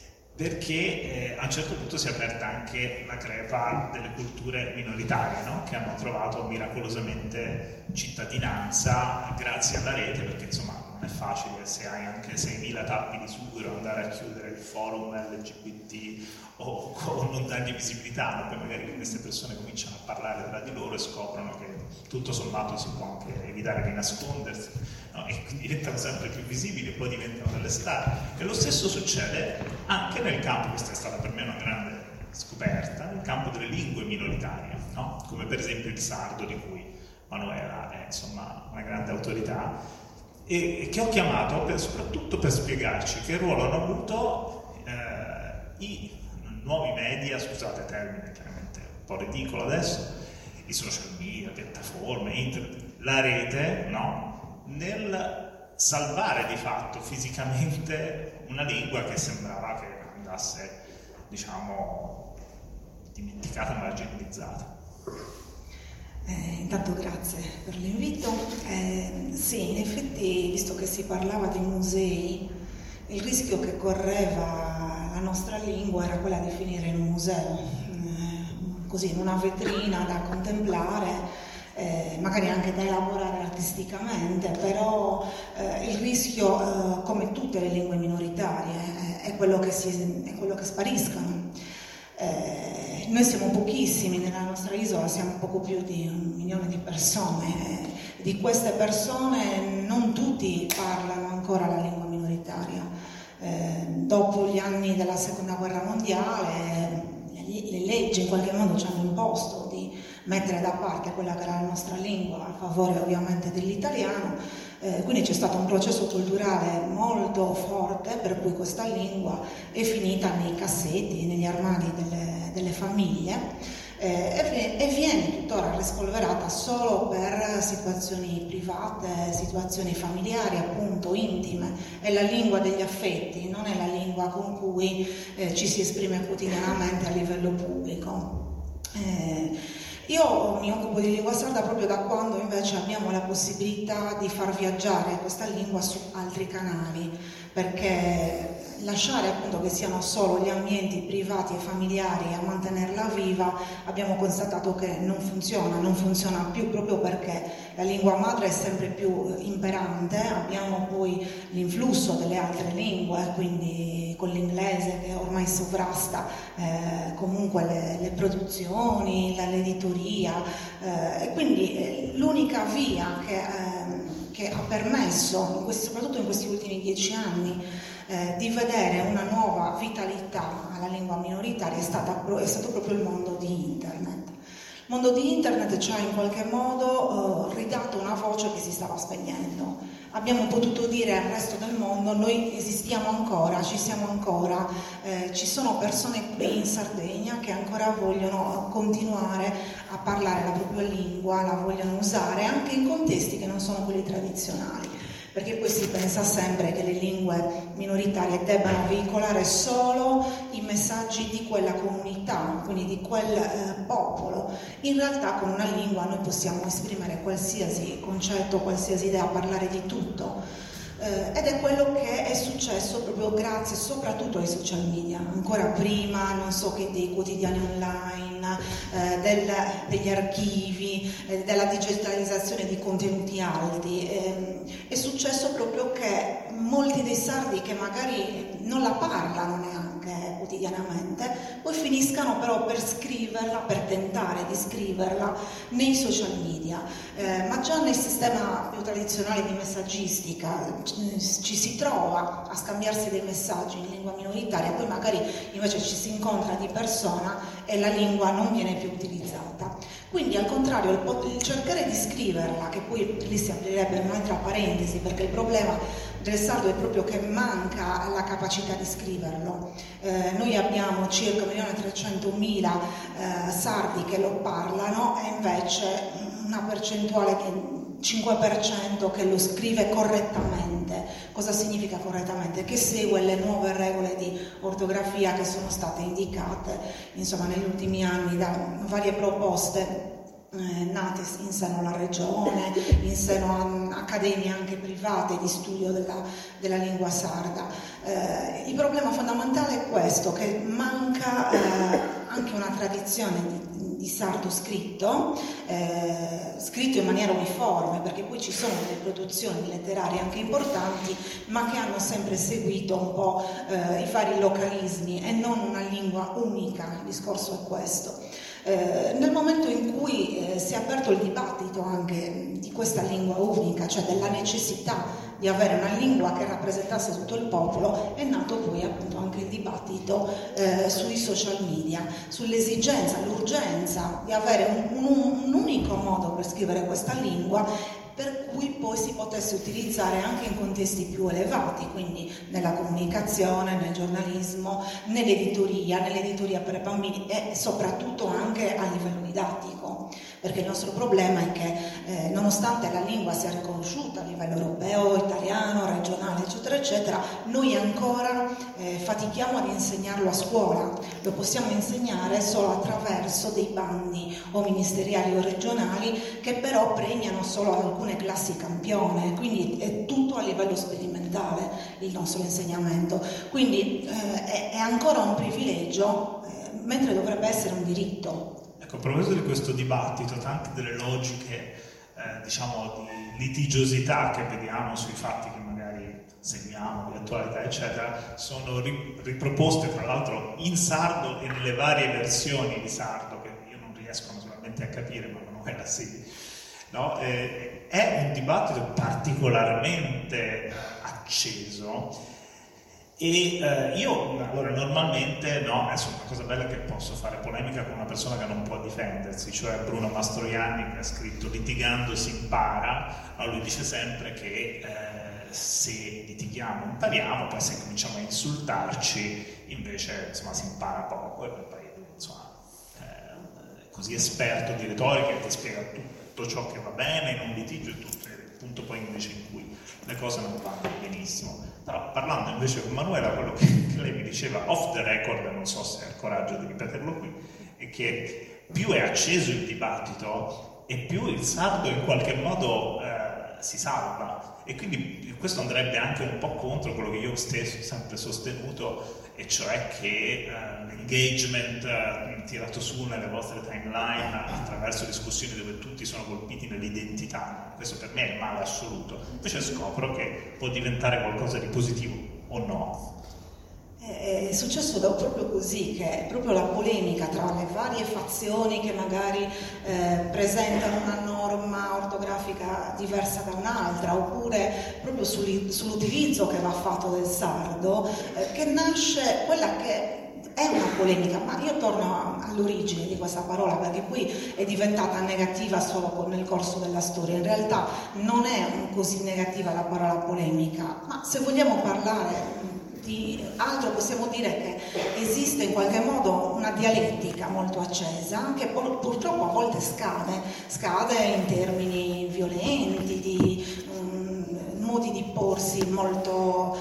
perché a un certo punto si è aperta anche la crepa delle culture minoritarie, no? Che hanno trovato miracolosamente cittadinanza grazie alla rete, perché insomma non è facile, se hai anche 6.000 tappi di sughero, andare a chiudere il forum LGBT o non dargli visibilità, ma poi magari queste persone cominciano a parlare tra di loro e scoprono che tutto sommato si può anche evitare di nascondersi, no? E quindi diventano sempre più visibili e poi diventano delle star. E lo stesso succede anche nel campo, questa è stata per me una grande scoperta, nel campo delle lingue minoritarie, no? Come per esempio il sardo, di cui Manuela è insomma una grande autorità, e che ho chiamato soprattutto per spiegarci che ruolo hanno avuto i nuovi media, scusate termine chiaramente un po' ridicolo adesso, i social media, piattaforme, internet, la rete, no? Nel salvare di fatto fisicamente una lingua che sembrava che andasse, diciamo, dimenticata, marginalizzata. Intanto grazie per l'invito. Sì, in effetti, visto che si parlava di musei, il rischio che correva la nostra lingua era quella di finire in un museo, così in una vetrina da contemplare, magari anche da elaborare artisticamente, però il rischio, come tutte le lingue minoritarie, è quello che spariscano. Noi siamo pochissimi nella nostra isola, siamo poco più di 1 milione di persone. Di queste persone non tutti parlano ancora la lingua minoritaria. Dopo gli anni della Seconda Guerra Mondiale, le leggi in qualche modo ci hanno imposto di mettere da parte quella che era la nostra lingua a favore ovviamente dell'italiano. Quindi c'è stato un processo culturale molto forte per cui questa lingua è finita nei cassetti, negli armadi delle famiglie e viene tuttora rispolverata solo per situazioni private, situazioni familiari appunto intime. È la lingua degli affetti, non è la lingua con cui ci si esprime quotidianamente a livello pubblico. Io mi occupo di lingua sarda proprio da quando invece abbiamo la possibilità di far viaggiare questa lingua su altri canali, perché lasciare appunto che siano solo gli ambienti privati e familiari a mantenerla viva, abbiamo constatato che non funziona più, proprio perché la lingua madre è sempre più imperante. Abbiamo poi l'influsso delle altre lingue, quindi con l'inglese che ormai sovrasta comunque le produzioni, l'editoria, e quindi l'unica via che ha permesso, soprattutto in questi ultimi 10 anni, di vedere una nuova vitalità alla lingua minoritaria è stato proprio il mondo di Internet. Il mondo di Internet ci ha in qualche modo ridato una voce che si stava spegnendo. Abbiamo potuto dire al resto del mondo: noi esistiamo ancora, ci siamo ancora, ci sono persone qui in Sardegna che ancora vogliono continuare a parlare la propria lingua, la vogliono usare anche in contesti che non sono quelli tradizionali. Perché poi si pensa sempre che le lingue minoritarie debbano veicolare solo i messaggi di quella comunità, quindi di quel popolo. In realtà con una lingua noi possiamo esprimere qualsiasi concetto, qualsiasi idea, parlare di tutto. Ed è quello che è successo proprio grazie soprattutto ai social media, ancora prima, non so, che dei quotidiani online, degli archivi, della digitalizzazione di contenuti alti. È successo proprio che molti dei sardi che magari non la parlano neanche quotidianamente, poi finiscano però per scriverla, per tentare di scriverla nei social media. Ma già nel sistema più tradizionale di messaggistica ci si trova a scambiarsi dei messaggi in lingua minoritaria, poi magari invece ci si incontra di persona e la lingua non viene più utilizzata. Quindi al contrario il cercare di scriverla, che poi lì si aprirebbe un'altra parentesi, perché il problema del sardo è proprio che manca la capacità di scriverlo. Noi abbiamo circa 1.300.000 sardi che lo parlano e invece una percentuale che 5% che lo scrive correttamente. Cosa significa correttamente? Che segue le nuove regole di ortografia che sono state indicate, insomma, negli ultimi anni da varie proposte nate in seno alla regione, in seno a accademie anche private di studio della lingua sarda. Il problema fondamentale è questo, che manca anche una tradizione di sardo scritto in maniera uniforme, perché poi ci sono delle produzioni letterarie anche importanti, ma che hanno sempre seguito un po' i vari localismi e non una lingua unica. Il discorso è questo. Nel momento in cui si è aperto il dibattito anche di questa lingua unica, cioè della necessità di avere una lingua che rappresentasse tutto il popolo, è nato poi appunto anche il dibattito sui social media, sull'esigenza, l'urgenza di avere un unico modo per scrivere questa lingua, per cui poi si potesse utilizzare anche in contesti più elevati, quindi nella comunicazione, nel giornalismo, nell'editoria per bambini e soprattutto anche a livello didattico, perché il nostro problema è che nonostante la lingua sia riconosciuta a livello europeo, italiano, regionale, eccetera, eccetera, noi ancora fatichiamo ad insegnarlo a scuola. Lo possiamo insegnare solo attraverso dei bandi o ministeriali o regionali che però premiano solo alcune classi campione, quindi è tutto a livello sperimentale il nostro insegnamento. Quindi è ancora un privilegio, mentre dovrebbe essere un diritto. Ecco, a proposito di questo dibattito, tante delle logiche, diciamo, di litigiosità che vediamo sui fatti che magari seguiamo, di attualità, eccetera, sono riproposte tra l'altro in sardo e nelle varie versioni di sardo, che io non riesco naturalmente a capire, ma Manuela sì. No? È un dibattito particolarmente acceso. E io allora normalmente no, è una cosa bella che posso fare polemica con una persona che non può difendersi, cioè Bruno Mastroianni, che ha scritto Litigando si impara. No, lui dice sempre che se litighiamo impariamo, poi se cominciamo a insultarci invece insomma si impara poco, e poi insomma è così esperto di retorica che ti spiega tutto ciò che va bene in un litigio e tutto il punto poi invece in cui le cose non vanno benissimo. Però parlando invece con Manuela, quello che lei mi diceva off the record, non so se ha il coraggio di ripeterlo qui, è che più è acceso il dibattito e più il sardo in qualche modo si salva. E quindi questo andrebbe anche un po' contro quello che io stesso ho sempre sostenuto, e cioè che l'engagement tirato su nelle vostre timeline attraverso discussioni dove tutti sono colpiti nell'identità, questo per me è il male assoluto. Invece scopro che può diventare qualcosa di positivo o no. È successo proprio così, che è proprio la polemica tra le varie fazioni che magari presentano una norma ortografica diversa da un'altra, oppure proprio sull'utilizzo che va fatto del sardo, che nasce quella che è una polemica, ma io torno all'origine di questa parola, perché qui è diventata negativa solo nel corso della storia. In realtà non è così negativa la parola polemica, ma se vogliamo parlare di altro possiamo dire che esiste in qualche modo una dialettica molto accesa che purtroppo a volte scade in termini violenti, di modi di porsi molto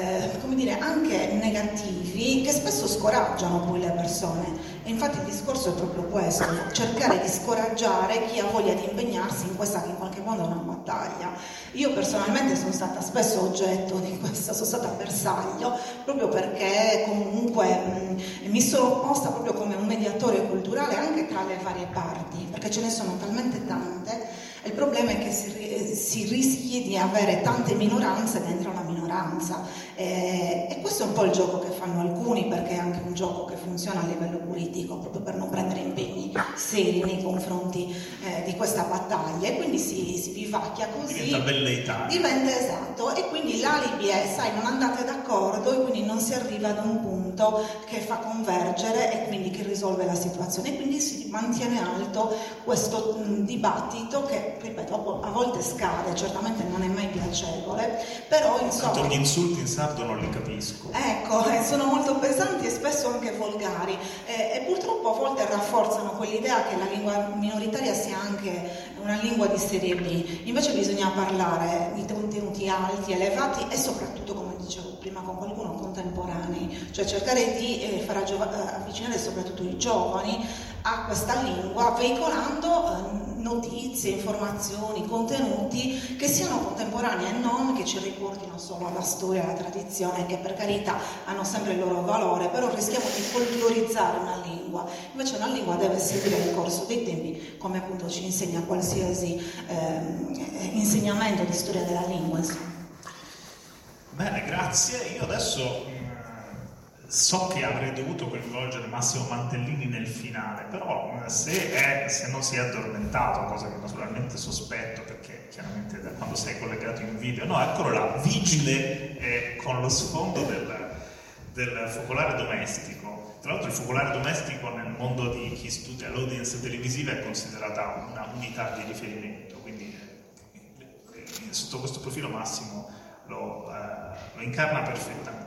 anche negativi, che spesso scoraggiano poi le persone. E infatti il discorso è proprio questo: cercare di scoraggiare chi ha voglia di impegnarsi in questa che in qualche modo è una battaglia. Io personalmente sono stata spesso oggetto di questa, sono stata bersaglio, proprio perché comunque mi sono posta proprio come un mediatore culturale anche tra le varie parti, perché ce ne sono talmente tante. Il problema è che si rischi di avere tante minoranze dentro una minoranza, e questo è un po' il gioco che fanno alcuni, perché è anche un gioco che funziona a livello politico, proprio per non prendere impegni seri nei confronti di questa battaglia, e quindi si vivacchia così, diventa velleitario, diventa esatto, e quindi l'alibi è, sai, non andate d'accordo, e quindi non si arriva ad un punto che fa convergere e quindi che risolve la situazione, e quindi si mantiene alto questo dibattito che, ripeto, a volte scade, certamente non è mai piacevole, però insomma... Tanto gli insulti in sardo non li capisco. Ecco, sono molto pesanti e spesso anche volgari, e purtroppo a volte rafforzano quell'idea che la lingua minoritaria sia anche una lingua di serie B. Invece bisogna parlare di contenuti alti, elevati e soprattutto, come dicevo prima con qualcuno, contemporanei, cioè cercare di far avvicinare soprattutto i giovani a questa lingua, veicolando notizie, informazioni, contenuti che siano contemporanei e non che ci riportino solo alla storia, alla tradizione, che per carità hanno sempre il loro valore, però rischiamo di folclorizzare una lingua. Invece una lingua deve seguire il corso dei tempi, come appunto ci insegna qualsiasi insegnamento di storia della lingua, insomma. Bene, grazie. Io adesso so che avrei dovuto coinvolgere Massimo Mantellini nel finale, però se non si è addormentato, cosa che naturalmente sospetto, perché chiaramente da quando sei collegato in video, no, eccolo là, vigile con lo sfondo del focolare domestico. Tra l'altro il focolare domestico nel mondo di chi studia l'audience televisiva è considerata una unità di riferimento, quindi sotto questo profilo Massimo lo incarna perfettamente.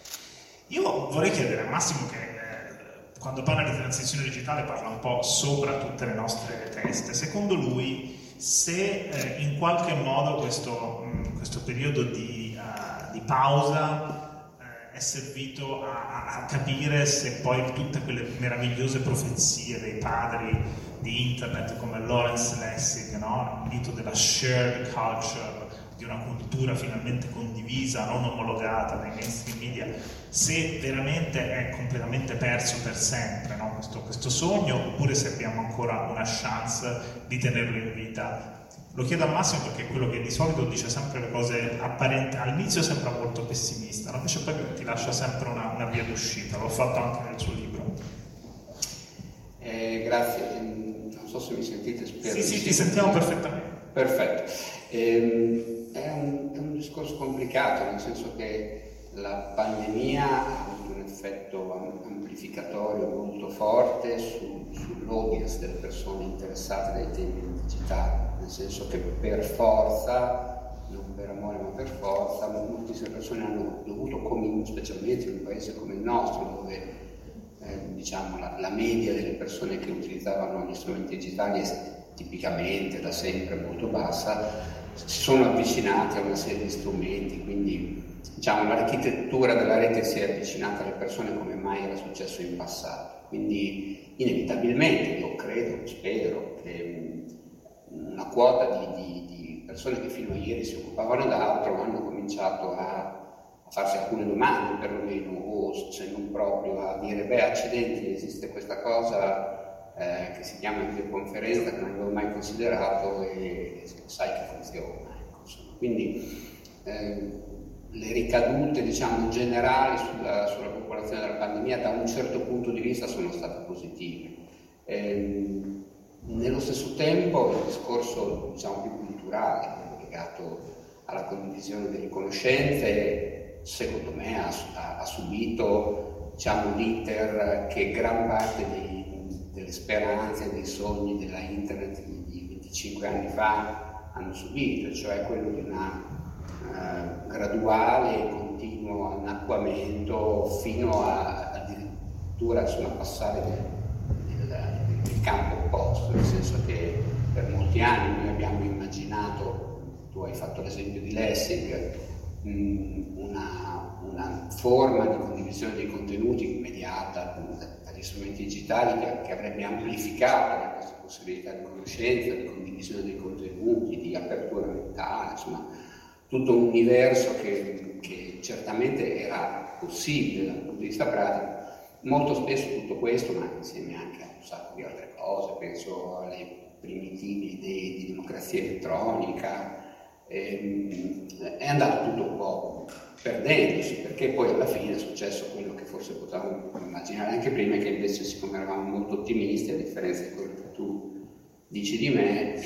Io vorrei chiedere a Massimo, che quando parla di transizione digitale parla un po' sopra tutte le nostre teste, secondo lui se in qualche modo questo periodo di pausa è servito a capire se poi tutte quelle meravigliose profezie dei padri di internet come Lawrence Lessig, no? Il mito della shared culture, di una cultura finalmente condivisa, non omologata dai mainstream media, se veramente è completamente perso per sempre, no? questo sogno, oppure se abbiamo ancora una chance di tenerlo in vita. Lo chiedo a Massimo perché è quello che di solito dice sempre le cose apparenti, all'inizio sembra molto pessimista, no? Invece poi ti lascia sempre una via d'uscita, l'ho fatto anche nel suo libro. Grazie, non so se mi sentite, spero. Sì, ti sentiamo perfettamente. Perfetto. È un discorso complicato, nel senso che la pandemia ha avuto un effetto amplificatorio molto forte sull'audience delle persone interessate dai temi digitali, nel senso che per forza, non per amore ma per forza, moltissime persone hanno dovuto, specialmente in un paese come il nostro, dove diciamo la media delle persone che utilizzavano gli strumenti digitali è tipicamente da sempre molto bassa, si sono avvicinati a una serie di strumenti, quindi diciamo l'architettura della rete si è avvicinata alle persone come mai era successo in passato, quindi inevitabilmente io credo, spero che una quota di persone che fino a ieri si occupavano d'altro hanno cominciato a farsi alcune domande, perlomeno, o se non proprio a dire, accidenti, esiste questa cosa che si chiama videoconferenza che non avevo mai considerato e sai che funziona. Ecco, quindi le ricadute, diciamo, generali sulla popolazione della pandemia da un certo punto di vista sono state positive. Nello stesso tempo il discorso, diciamo, più culturale, legato alla condivisione delle conoscenze, secondo me ha subito, diciamo, l'iter che gran parte delle speranze e dei sogni della internet di 25 anni fa hanno subito, cioè quello di una graduale e continuo annacquamento fino a addirittura, insomma, passare nel campo opposto, nel senso che per molti anni noi abbiamo immaginato, tu hai fatto l'esempio di Lessig, una forma di condivisione dei contenuti immediata dagli strumenti digitali che avrebbe amplificato queste possibilità di conoscenza, di condivisione dei contenuti, di apertura mentale, insomma tutto un universo che certamente era possibile dal punto di vista pratico. Molto spesso tutto questo, ma insieme anche a un sacco di altre cose, penso alle primitive idee di democrazia elettronica, è andato tutto un po' perdendosi, perché poi alla fine è successo quello che forse potevamo immaginare anche prima, che invece, siccome eravamo molto ottimisti, a differenza di quello che tu dici di me,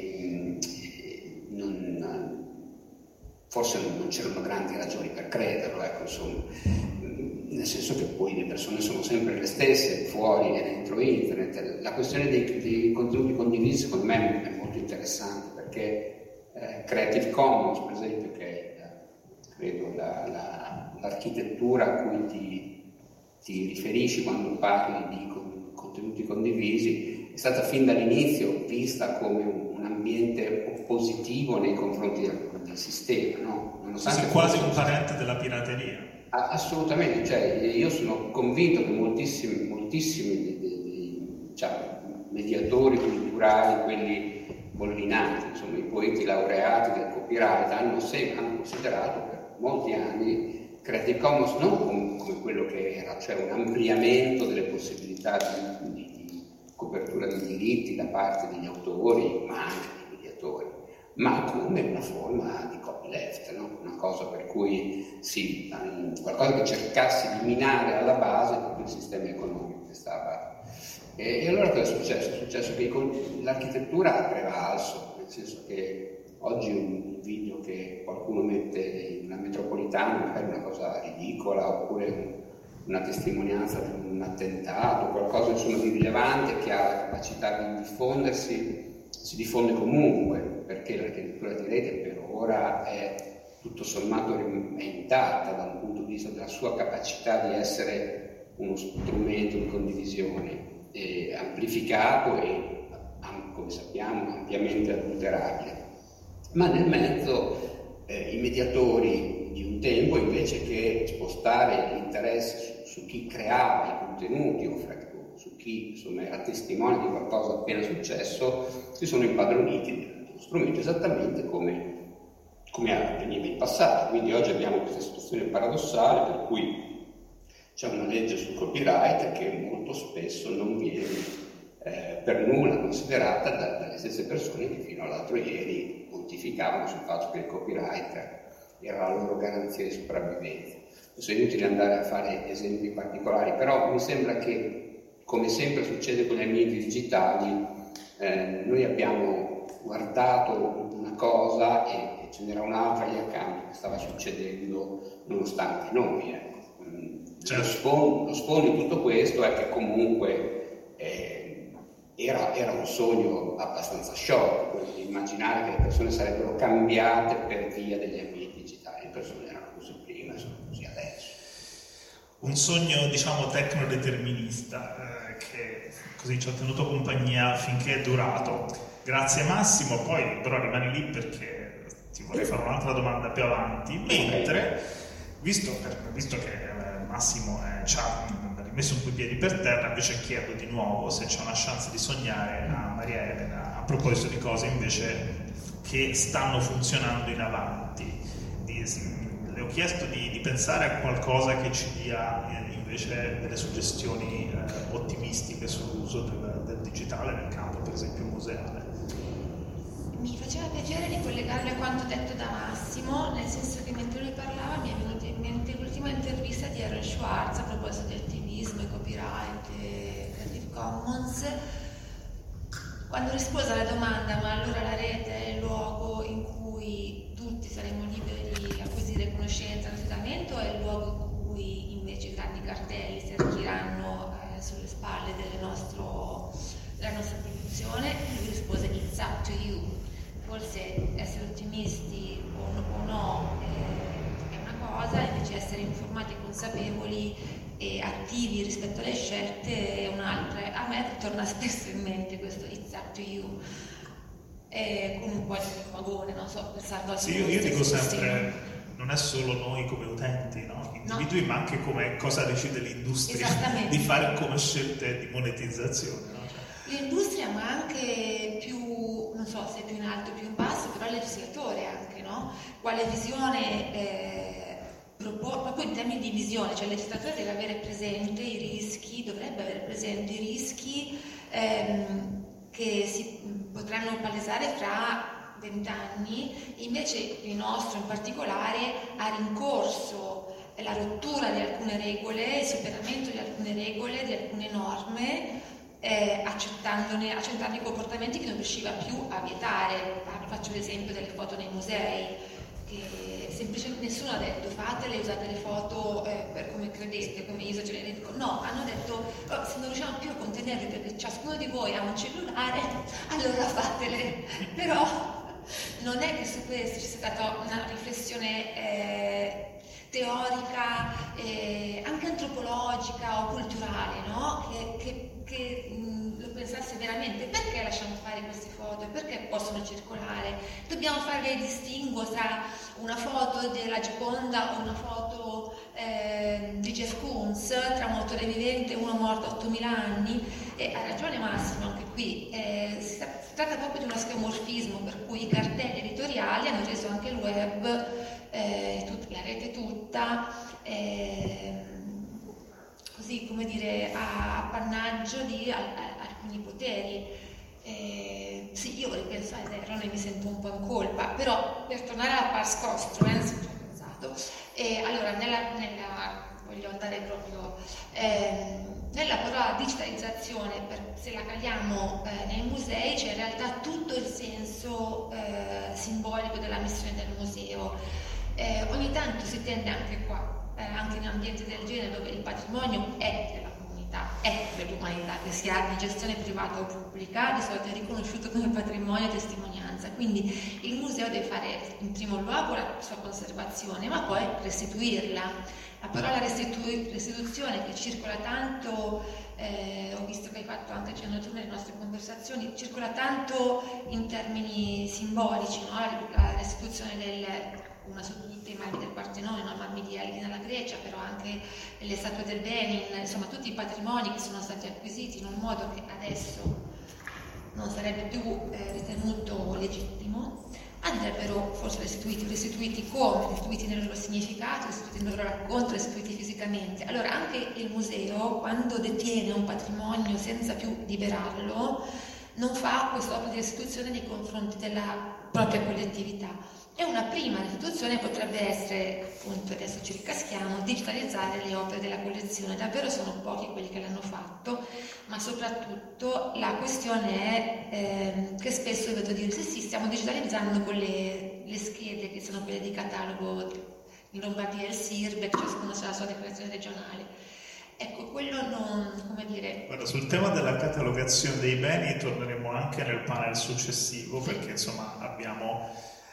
forse non c'erano grandi ragioni per crederlo, ecco, insomma, nel senso che poi le persone sono sempre le stesse, fuori e dentro internet. La questione dei contenuti condivisi secondo me è molto interessante, perché Creative Commons, per esempio, che è credo l'architettura a cui ti riferisci quando parli di contenuti condivisi, è stata fin dall'inizio vista come un ambiente oppositivo nei confronti del sistema, no? Nonostante quasi un parente della pirateria. Assolutamente, cioè io sono convinto che moltissimi diciamo, mediatori culturali, quelli bollinati, insomma i poeti laureati del copyright, hanno considerato per molti anni Creative Commons non come quello che era, cioè un ampliamento delle possibilità di copertura dei diritti da parte degli autori, ma anche dei mediatori, ma come una forma di copyleft, no? Una cosa per cui qualcosa che cercasse di minare alla base tutto il sistema economico che stava. E allora cosa è successo? È successo che l'architettura ha prevalso, nel senso che oggi un video che qualcuno mette in una metropolitana magari è una cosa ridicola, oppure una testimonianza di un attentato, qualcosa insomma di rilevante che ha la capacità di diffondersi, si diffonde comunque, perché l'architettura di rete per ora è tutto sommato è intatta da un punto di vista della sua capacità di essere uno strumento di condivisione amplificato e, come sappiamo, ampiamente adulterabile. Ma nel mezzo i mediatori di un tempo, invece che spostare l'interesse su chi creava i contenuti o su chi insomma era testimone di qualcosa appena successo, si sono impadroniti dello strumento esattamente come avveniva in passato. Quindi oggi abbiamo questa situazione paradossale per cui c'è una legge sul copyright che molto spesso non viene per nulla considerata dalle stesse persone che fino all'altro ieri pontificavano sul fatto che il copyright era la loro garanzia di sopravvivenza. Adesso è inutile andare a fare esempi particolari, però mi sembra che, come sempre succede con gli ambienti digitali, noi abbiamo guardato una cosa e ce n'era un'altra lì accanto che stava succedendo nonostante noi. Certo. Lo sfondo di tutto questo è che comunque era un sogno abbastanza sciocco, quello di immaginare che le persone sarebbero cambiate per via degli ambienti digitali. Le persone erano così prima e sono così adesso. Un sogno, diciamo, tecnodeterminista che così ci ha tenuto compagnia finché è durato. Grazie Massimo, poi però rimani lì perché ti vorrei fare un'altra domanda più avanti, mentre, visto che Massimo ci ha rimesso un po' i piedi per terra, invece chiedo di nuovo se c'è una chance di sognare a Maria Elena a proposito di cose invece che stanno funzionando in avanti. Le ho chiesto di pensare a qualcosa che ci dia invece delle suggestioni ottimistiche sull'uso del digitale nel campo, per esempio, museale. Mi faceva piacere di collegarmi a quanto detto da Massimo, nel senso che mentre lui parlava mi è venuta in mente l'ultima intervista di Aaron Swartz a proposito di attivismo e copyright e Creative Commons, quando rispose alla domanda ma allora la rete è il luogo in cui tutti saremo liberi di acquisire conoscenza gratuitamente o è il luogo in cui invece i grandi cartelli si arricchiranno sulle spalle della nostra produzione? Lui rispose it's up to you. Forse essere ottimisti o no è una cosa, invece essere informati e consapevoli e attivi rispetto alle scelte è un'altra. A me torna spesso in mente questo it's up to you, con un po' di magone, non so, pensando al sì, io dico sempre, non è solo noi come utenti, no? Individui, no, ma anche come cosa decide l'industria di fare come scelte di monetizzazione, no? L'industria, ma anche più, non so se più in alto o più in basso, però il legislatore anche, no? Quale visione proprio in termini di visione, cioè il legislatore deve avere presente i rischi, dovrebbe avere presente i rischi che si potranno palesare fra 20 anni, invece il nostro in particolare ha rincorso la rottura di alcune regole, il superamento di alcune regole, di alcune norme, accettando i comportamenti che non riusciva più a vietare. Faccio l'esempio delle foto nei musei, che semplicemente nessuno ha detto fatele, usate le foto per come credete, come io ce le dico. No, hanno detto se non riusciamo più a contenervi perché ciascuno di voi ha un cellulare, allora fatele. Però non è che su questo ci sia stata una riflessione teorica, anche antropologica o culturale, no? Che lo pensasse veramente, perché lasciamo fare queste foto, perché possono circolare, dobbiamo fare distinguo tra una foto della Gioconda o una foto di Jeff Koons, tra un autore vivente e uno morto 8.000 anni, e ha ragione Massimo anche qui, si tratta proprio di uno schemorfismo per cui i cartelli editoriali hanno reso anche il web, la rete tutta, così come dire, a appannaggio di alcuni poteri. Sì, io ripenso a Erron e mi sento un po' in colpa, però per tornare alla pars construens, ci ho pensato, allora voglio andare proprio nella parola digitalizzazione, se la caliamo nei musei, c'è in realtà tutto il senso simbolico della missione del museo. Ogni tanto si tende anche qua, anche in ambienti del genere dove il patrimonio è della comunità, è dell'umanità, che sia di gestione privata o pubblica, di solito è riconosciuto come patrimonio e testimonianza, quindi il museo deve fare in primo luogo la sua conservazione, ma poi restituirla. La parola restituzione, che circola tanto, ho visto che hai fatto anche cenno tu nelle nostre conversazioni, circola tanto in termini simbolici, no? La restituzione una su tutti i marmi del Partenone, no? I marmi di Elgin alla Grecia, però anche le statue del Benin, insomma tutti i patrimoni che sono stati acquisiti in un modo che adesso non sarebbe più ritenuto legittimo, andrebbero forse restituiti come? Restituiti nel loro significato, restituiti nel loro racconto, restituiti fisicamente. Allora anche il museo, quando detiene un patrimonio senza più liberarlo, non fa quest'opera di restituzione nei confronti della propria collettività. E una prima restituzione potrebbe essere, appunto, adesso ci ricaschiamo, digitalizzare le opere della collezione. Davvero sono pochi quelli che l'hanno fatto, ma soprattutto la questione è che spesso vedo dire sì, stiamo digitalizzando con le schede che sono quelle di catalogo in Lombardia e il Sirbeck, ciascuno ha la sua decorazione regionale. Ecco, quello non, come dire... Guarda, sul tema della catalogazione dei beni torneremo anche nel panel successivo, sì, perché insomma abbiamo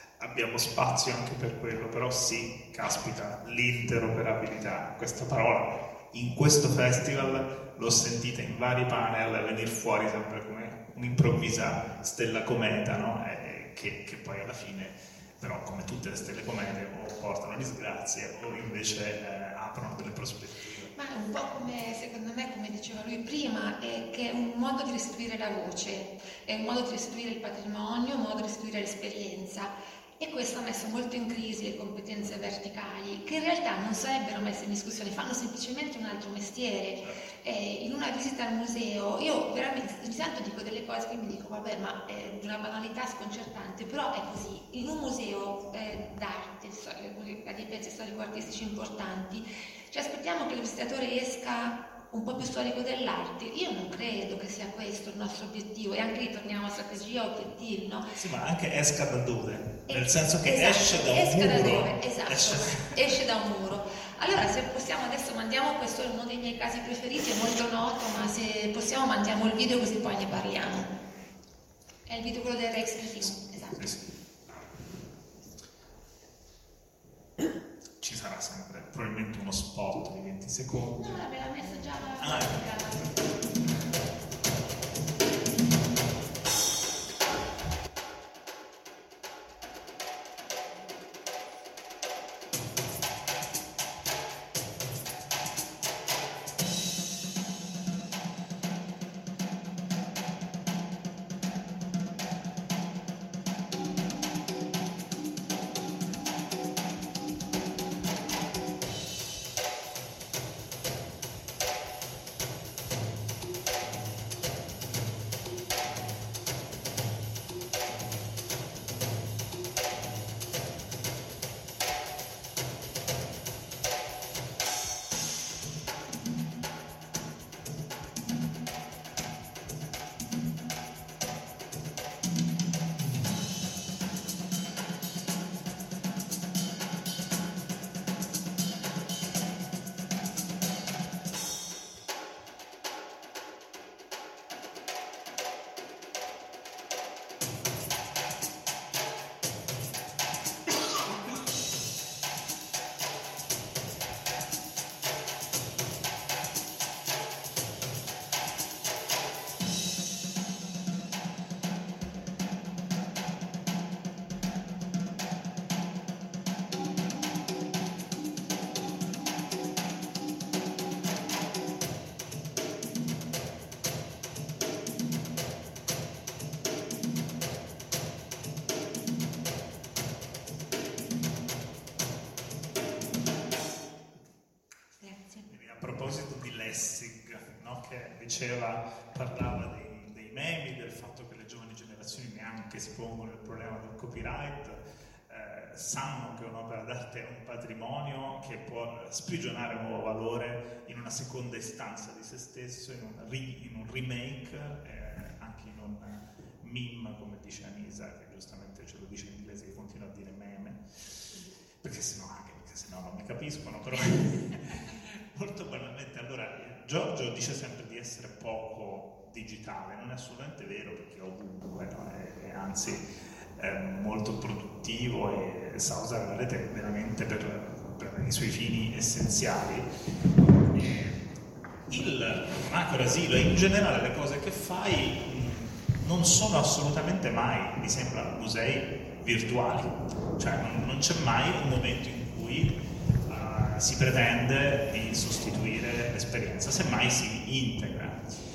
spazio anche per quello, però sì, caspita, l'interoperabilità, questa parola in questo festival l'ho sentita in vari panel venire fuori sempre come un'improvvisa stella cometa, no? Che poi alla fine, però come tutte le stelle comete, o portano disgrazie o invece aprono delle prospettive. Ma un po' come, secondo me, come diceva lui prima, che è un modo di restituire la voce, è un modo di restituire il patrimonio, un modo di restituire l'esperienza. E questo ha messo molto in crisi le competenze verticali, che in realtà non sarebbero messe in discussione, fanno semplicemente un altro mestiere. In una visita al museo, io veramente ogni tanto dico delle cose che mi dico, vabbè, ma è di una banalità sconcertante, però è così. In un museo d'arte, di pezzi storico-artistici importanti, ci aspettiamo che il visitatore esca un po' più storico dell'arte. Io non credo che sia questo il nostro obiettivo, e anche ritorniamo a strategia obiettivi, no? Sì, ma anche esca da dove? Nel senso che esatto, esce da un muro. Da dove? Esatto, esce da un muro. Allora, se possiamo adesso mandiamo, questo è uno dei miei casi preferiti, è molto noto, ma se possiamo mandiamo il video così poi ne parliamo. È il video quello del Rex Museum, esatto. Sì. Ci sarà sempre probabilmente uno spot di 20 secondi. No, me l'ha messo già parlava dei memi, del fatto che le giovani generazioni neanche si pongono il problema del copyright, sanno che un'opera d'arte è un patrimonio che può sprigionare un nuovo valore in una seconda istanza di se stesso, in un remake, anche in un meme, come dice Anisa, che giustamente ce lo dice in inglese, che continua a dire meme, perché sennò non mi capiscono, però molto banalmente. Allora, Giorgio dice sempre di essere poco digitale, non è assolutamente vero, perché è ovunque, no? È anzi molto produttivo e sa usare la rete veramente per i suoi fini essenziali. Il macro asilo e in generale le cose che fai non sono assolutamente mai, mi sembra, musei virtuali, cioè non c'è mai un momento in cui si pretende di sostituire l'esperienza, semmai si integra.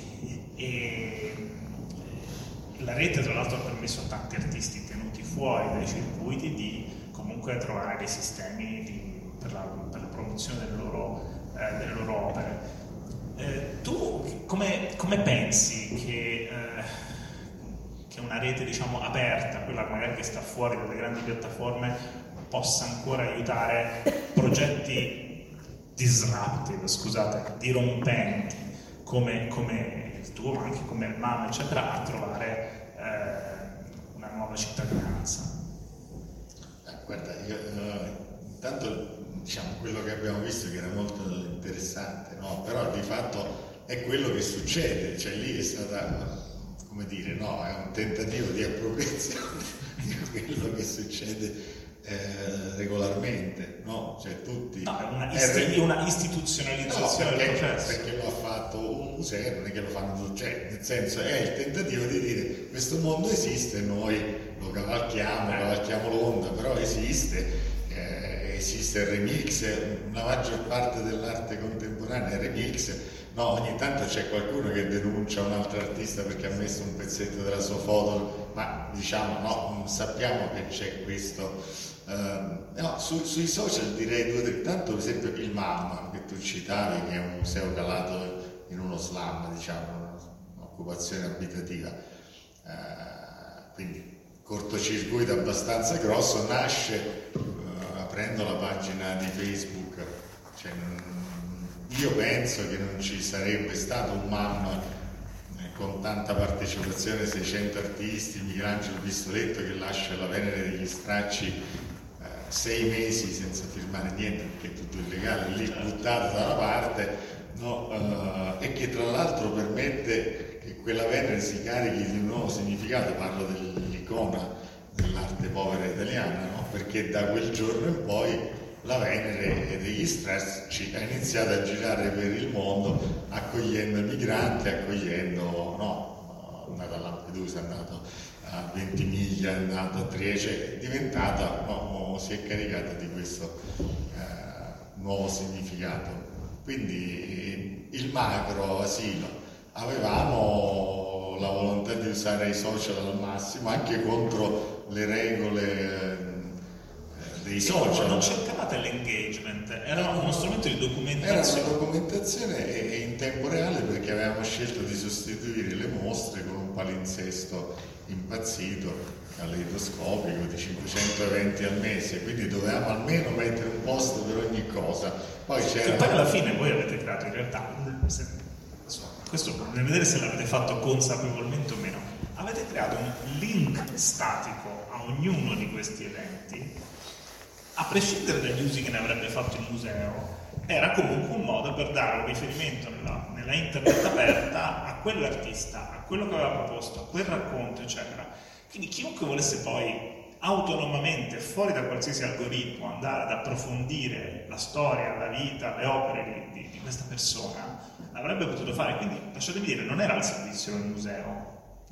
E la rete, tra l'altro, ha permesso a tanti artisti tenuti fuori dai circuiti di comunque trovare dei sistemi per la promozione delle loro opere. Tu come pensi che una rete, diciamo, aperta, quella magari che sta fuori dalle grandi piattaforme, possa ancora aiutare progetti disruptive, scusate, dirompenti, come il tuo, ma anche come il MAM, eccetera, a trovare una nuova cittadinanza? Guarda, io intanto, diciamo, quello che abbiamo visto che era molto interessante, no? Però di fatto è quello che succede, cioè lì è stata, come dire, no, è un tentativo di appropriazione di quello che succede regolarmente, no? Cioè tutti... No, è una istituzionalizzazione del processo. Perché lo ha fatto un museo, non è che lo fanno, cioè, nel senso è il tentativo di dire questo mondo esiste, noi lo cavalchiamo l'onda, però esiste, esiste il remix, la maggior parte dell'arte contemporanea è remix, no, ogni tanto c'è qualcuno che denuncia un altro artista perché ha messo un pezzetto della sua foto, ma diciamo no, sappiamo che c'è questo. No, sui social direi due o tre, tanto per esempio il MAM che tu citavi, che è un museo calato in uno slum, diciamo, un'occupazione abitativa, quindi cortocircuito abbastanza grosso, nasce aprendo la pagina di Facebook, cioè, io penso che non ci sarebbe stato un MAM con tanta partecipazione, 600 artisti, Michelangelo Pistoletto che lascia la Venere degli Stracci 6 mesi senza firmare niente perché è tutto illegale, lì buttato da una parte, no? E che tra l'altro permette che quella Venere si carichi di un nuovo significato, parlo dell'icona dell'arte povera italiana, no? Perché da quel giorno in poi la Venere degli Stracci ha iniziato a girare per il mondo accogliendo migranti, accogliendo, no, è andato a Lampedusa, è andato a Ventimiglia, è andato a Trieste, è diventata, no, si è caricata di questo nuovo significato. Quindi il macro asilo, avevamo la volontà di usare i social al massimo anche contro le regole dei social. Non cercavate l'engagement, era uno strumento di documentazione. Era una documentazione e in tempo reale, perché avevamo scelto di sostituire le mostre con un palinsesto impazzito caleidoscopico di 500 eventi al mese, quindi dovevamo almeno mettere un post per ogni cosa. Poi c'era... Poi alla fine voi avete creato in realtà, questo nel vedere se l'avete fatto consapevolmente o meno, avete creato un link statico a ognuno di questi eventi, a prescindere dagli usi che ne avrebbe fatto il museo. Era comunque un modo per dare un riferimento nella internet aperta a quell'artista, a quello che aveva proposto, a quel racconto, eccetera. Quindi chiunque volesse poi autonomamente, fuori da qualsiasi algoritmo, andare ad approfondire la storia, la vita, le opere di questa persona, l'avrebbe potuto fare. Quindi, lasciatemi dire, non era al servizio del museo,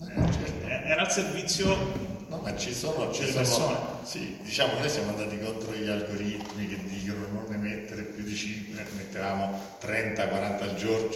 era al servizio... No, ma ci sono persone. Sì, diciamo, noi siamo andati contro gli algoritmi che dicono non ne mettere più di 5, ne mettevamo 30-40 al giorno,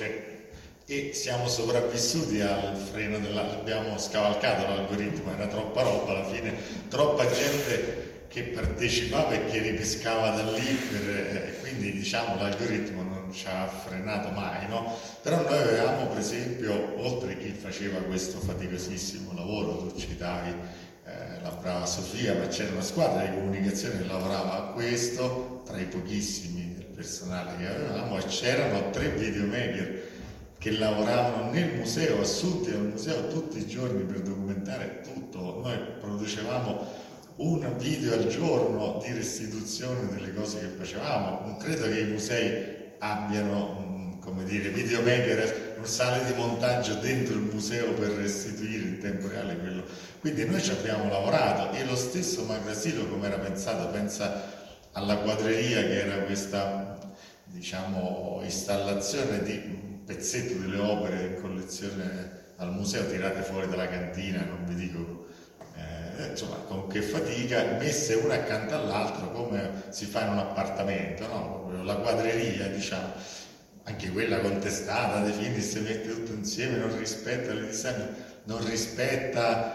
e siamo sopravvissuti al freno abbiamo scavalcato l'algoritmo, era troppa roba alla fine, troppa gente che partecipava e che ripescava da lì, quindi diciamo l'algoritmo non ci ha frenato mai, no? Però noi avevamo per esempio, oltre a chi faceva questo faticosissimo lavoro, tu citavi la brava Sofia, ma c'era una squadra di comunicazione che lavorava a questo, tra i pochissimi del personale che avevamo, e c'erano 3 videomaker che lavoravano nel museo, assunti al museo tutti i giorni per documentare tutto. Noi producevamo un video al giorno di restituzione delle cose che facevamo. Non credo che i musei abbiano, come dire, videomaker, un sale di montaggio dentro il museo per restituire in tempo reale quello. Quindi noi ci abbiamo lavorato, e lo stesso Macrasilo come era pensato, pensa alla quadreria, che era questa, diciamo, installazione di un pezzetto delle opere in collezione al museo tirate fuori dalla cantina, non vi dico insomma con che fatica, messe una accanto all'altra come si fa in un appartamento, no? La quadreria, diciamo, anche quella contestata, De Finis mette tutto insieme, non rispetta le distanze, non rispetta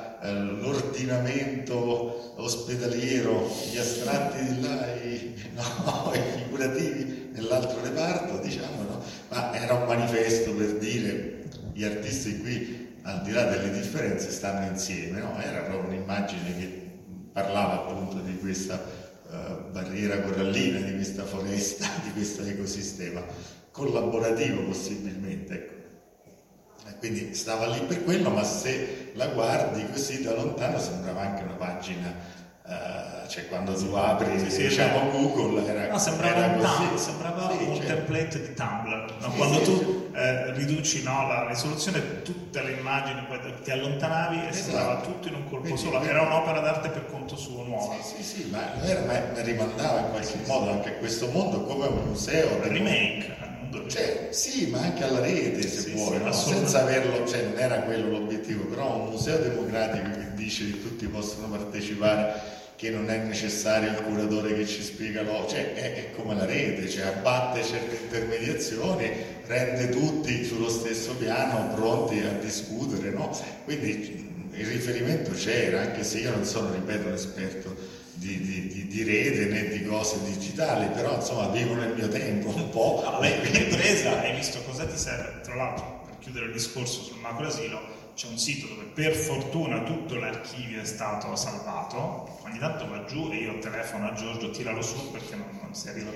l'ordinamento ospedaliero, gli astratti di là, i figurativi nell'altro reparto, diciamo, no? Ma era un manifesto per dire gli artisti qui, al di là delle differenze, stanno insieme, no? Era proprio un'immagine che parlava appunto di questa barriera corallina, di questa foresta, di questo ecosistema collaborativo possibilmente, ecco. Quindi stava lì per quello, ma se la guardi così da lontano sembrava anche una pagina, cioè quando tu apri, diciamo Google, sembrava un template di Tumblr, no? Quando tu riduci, no, la risoluzione, tutte le immagini, poi ti allontanavi e sembrava tutto in un colpo solo. Era un'opera d'arte per conto suo, nuova. Sì, ma rimandava in qualche modo anche a questo mondo come un museo. Remake. Cioè, sì, ma anche alla rete, se vuoi, no? Senza averlo, cioè non era quello l'obiettivo, però un museo democratico che dice che tutti possono partecipare che non è necessario il curatore che ci spiega, cioè è come la rete, cioè abbatte certe intermediazioni, rende tutti sullo stesso piano pronti a discutere, no? Quindi il riferimento c'era, anche se io non sono, ripeto, un esperto di rete né di cose digitali, però insomma vivo nel mio tempo un po'. L'hai presa, hai visto cosa ti serve? Tra l'altro, per chiudere il discorso sul macroasilo, c'è un sito dove per fortuna tutto l'archivio è stato salvato, ogni tanto va giù e io telefono a Giorgio, tiralo su perché non si arriva,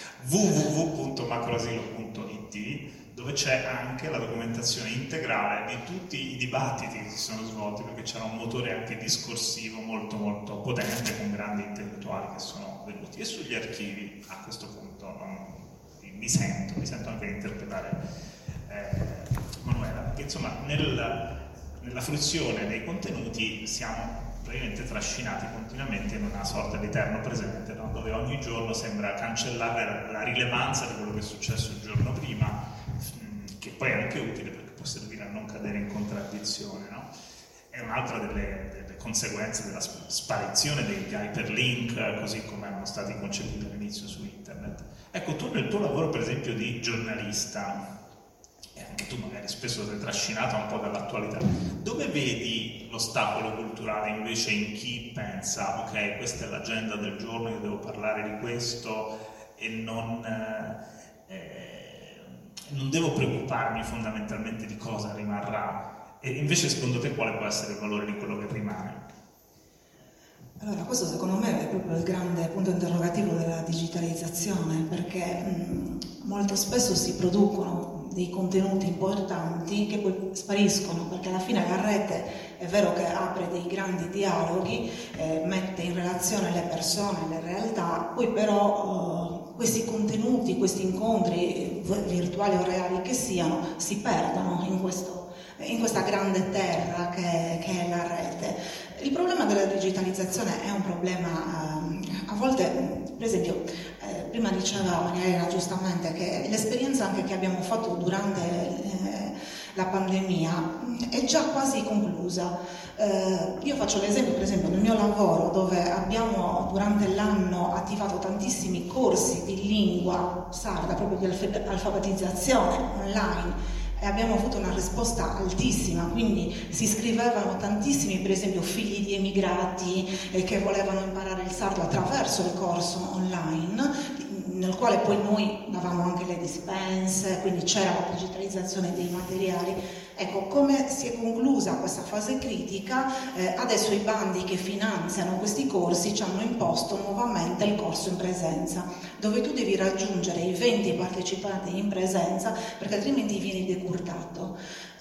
www.macroasilo.it, dove c'è anche la documentazione integrale di tutti i dibattiti che si sono svolti, perché c'era un motore anche discorsivo molto molto potente con grandi intellettuali che sono venuti. E sugli archivi a questo punto mi sento anche di interpretare Manuela, perché insomma nella fruizione dei contenuti siamo praticamente trascinati continuamente in una sorta di eterno presente, no? Dove ogni giorno sembra cancellare la rilevanza di quello che è successo il giorno prima, che poi è anche utile perché può servire a non cadere in contraddizione, no? È un'altra delle conseguenze della sparizione degli hyperlink, così come erano stati concepiti all'inizio su internet. Ecco, tu nel tuo lavoro per esempio di giornalista, e anche tu magari spesso sei trascinata un po' dall'attualità, dove vedi l'ostacolo culturale invece in chi pensa ok, questa è l'agenda del giorno, io devo parlare di questo e non devo preoccuparmi fondamentalmente di cosa rimarrà, e invece secondo te quale può essere il valore di quello che rimane? Allora, questo secondo me è proprio il grande punto interrogativo della digitalizzazione, perché molto spesso si producono dei contenuti importanti che poi spariscono, perché alla fine la rete è vero che apre dei grandi dialoghi, mette in relazione le persone, le realtà, poi però questi contenuti, questi incontri virtuali o reali che siano, si perdono in questa grande terra che è la rete. Il problema della digitalizzazione è un problema, a volte, per esempio, prima diceva Maria Elena giustamente che l'esperienza anche che abbiamo fatto durante la pandemia è già quasi conclusa. Io faccio l'esempio, per esempio, nel mio lavoro, dove abbiamo durante l'anno attivato tantissimi corsi di lingua sarda, proprio di alfabetizzazione online, e abbiamo avuto una risposta altissima, quindi si iscrivevano tantissimi, per esempio, figli di emigrati che volevano imparare il sardo attraverso il corso online, nel quale poi noi davamo anche le dispense, quindi c'era la digitalizzazione dei materiali. Ecco, come si è conclusa questa fase critica, adesso i bandi che finanziano questi corsi ci hanno imposto nuovamente il corso in presenza, dove tu devi raggiungere i 20 partecipanti in presenza, perché altrimenti vieni decurtato.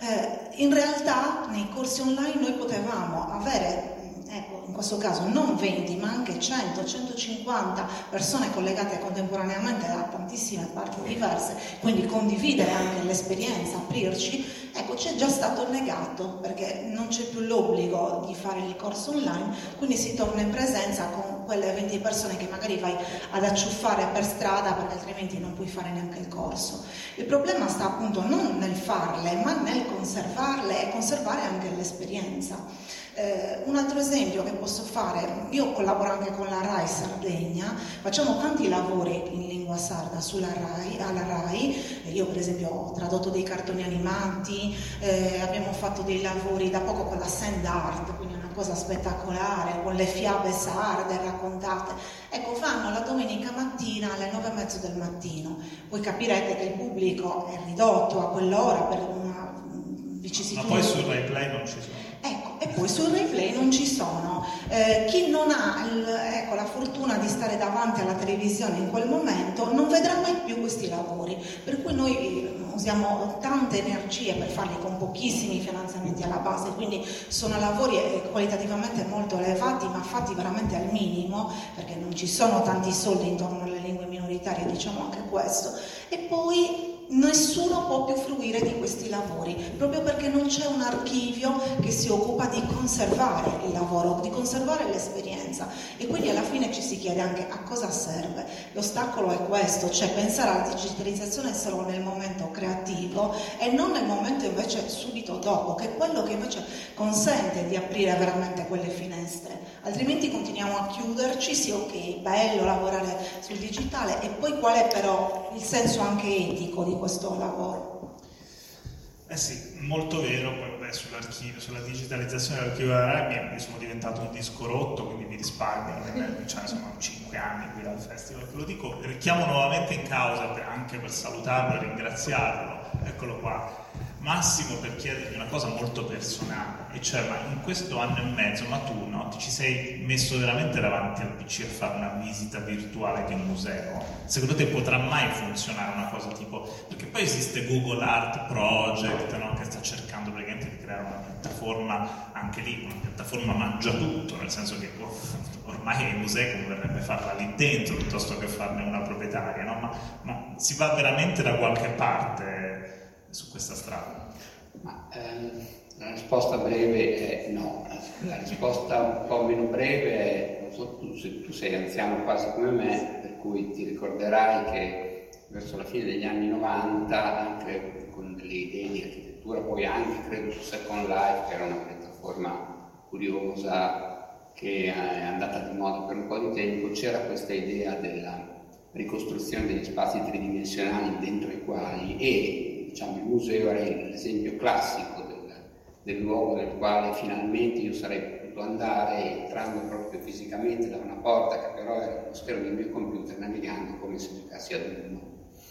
In realtà nei corsi online noi potevamo avere, ecco, in questo caso non 20 ma anche 100, 150 persone collegate contemporaneamente da tantissime parti diverse, quindi condividere anche l'esperienza, aprirci. Ecco, c'è già stato negato, perché non c'è più l'obbligo di fare il corso online, quindi si torna in presenza con quelle 20 persone che magari vai ad acciuffare per strada, perché altrimenti non puoi fare neanche il corso. Il problema sta appunto non nel farle, ma nel conservarle e conservare anche l'esperienza. Un altro esempio che posso fare, io collaboro anche con la RAI Sardegna, facciamo tanti lavori in lingua sarda alla RAI, io per esempio ho tradotto dei cartoni animati, abbiamo fatto dei lavori da poco con la sand art, quindi una cosa spettacolare, con le fiabe sarde raccontate. Ecco, fanno la domenica mattina alle 9:30 del mattino, voi capirete che il pubblico è ridotto a quell'ora per una vicissitudine. Ma poi sul replay non ci sono. Ecco, e poi sul replay non ci sono. Chi non ha la fortuna di stare davanti alla televisione in quel momento non vedrà mai più questi lavori, per cui noi usiamo tante energie per farli con pochissimi finanziamenti alla base, quindi sono lavori qualitativamente molto elevati ma fatti veramente al minimo, perché non ci sono tanti soldi intorno alle lingue minoritarie, diciamo anche questo. e poi nessuno può più fruire di questi lavori, proprio perché non c'è un archivio che si occupa di conservare il lavoro, di conservare l'esperienza, e quindi alla fine ci si chiede anche a cosa serve. L'ostacolo è questo, cioè pensare alla digitalizzazione solo nel momento creativo e non nel momento invece subito dopo, che è quello che invece consente di aprire veramente quelle finestre, altrimenti continuiamo a chiuderci. Sì, ok, bello lavorare sul digitale, e poi qual è però il senso anche etico di questo lavoro? Sì, molto vero. Poi sull'archivio, sulla digitalizzazione dell'archivio della RAI mi sono diventato un disco rotto, quindi mi risparmio, cioè sono 5 anni qui al festival che lo dico. Richiamo nuovamente in causa, anche per salutarlo e ringraziarlo, eccolo qua, Massimo, per chiedergli una cosa molto personale, e cioè: ma in questo anno e mezzo, ma tu no, ti ci sei messo veramente davanti al PC a fare una visita virtuale di un museo? Secondo te potrà mai funzionare una cosa tipo, perché poi esiste Google Art Project, no, che sta cercando praticamente di creare una piattaforma, anche lì una piattaforma mangia tutto, nel senso che ormai ai musei converrebbe farla lì dentro piuttosto che farne una proprietaria, no? Ma si va veramente da qualche parte su questa strada? La risposta breve è no. La risposta un po' meno breve è: non so, tu sei anziano quasi come me, per cui ti ricorderai che verso la fine degli anni 90, anche con delle idee di architettura, poi anche credo su Second Life, che era una piattaforma curiosa che è andata di moda per un po' di tempo, c'era questa idea della ricostruzione degli spazi tridimensionali dentro i quali, e diciamo il museo era l'esempio classico del luogo nel quale finalmente io sarei potuto andare, entrando proprio fisicamente da una porta che però era lo schermo del mio computer, navigando come se giocassi ad uno.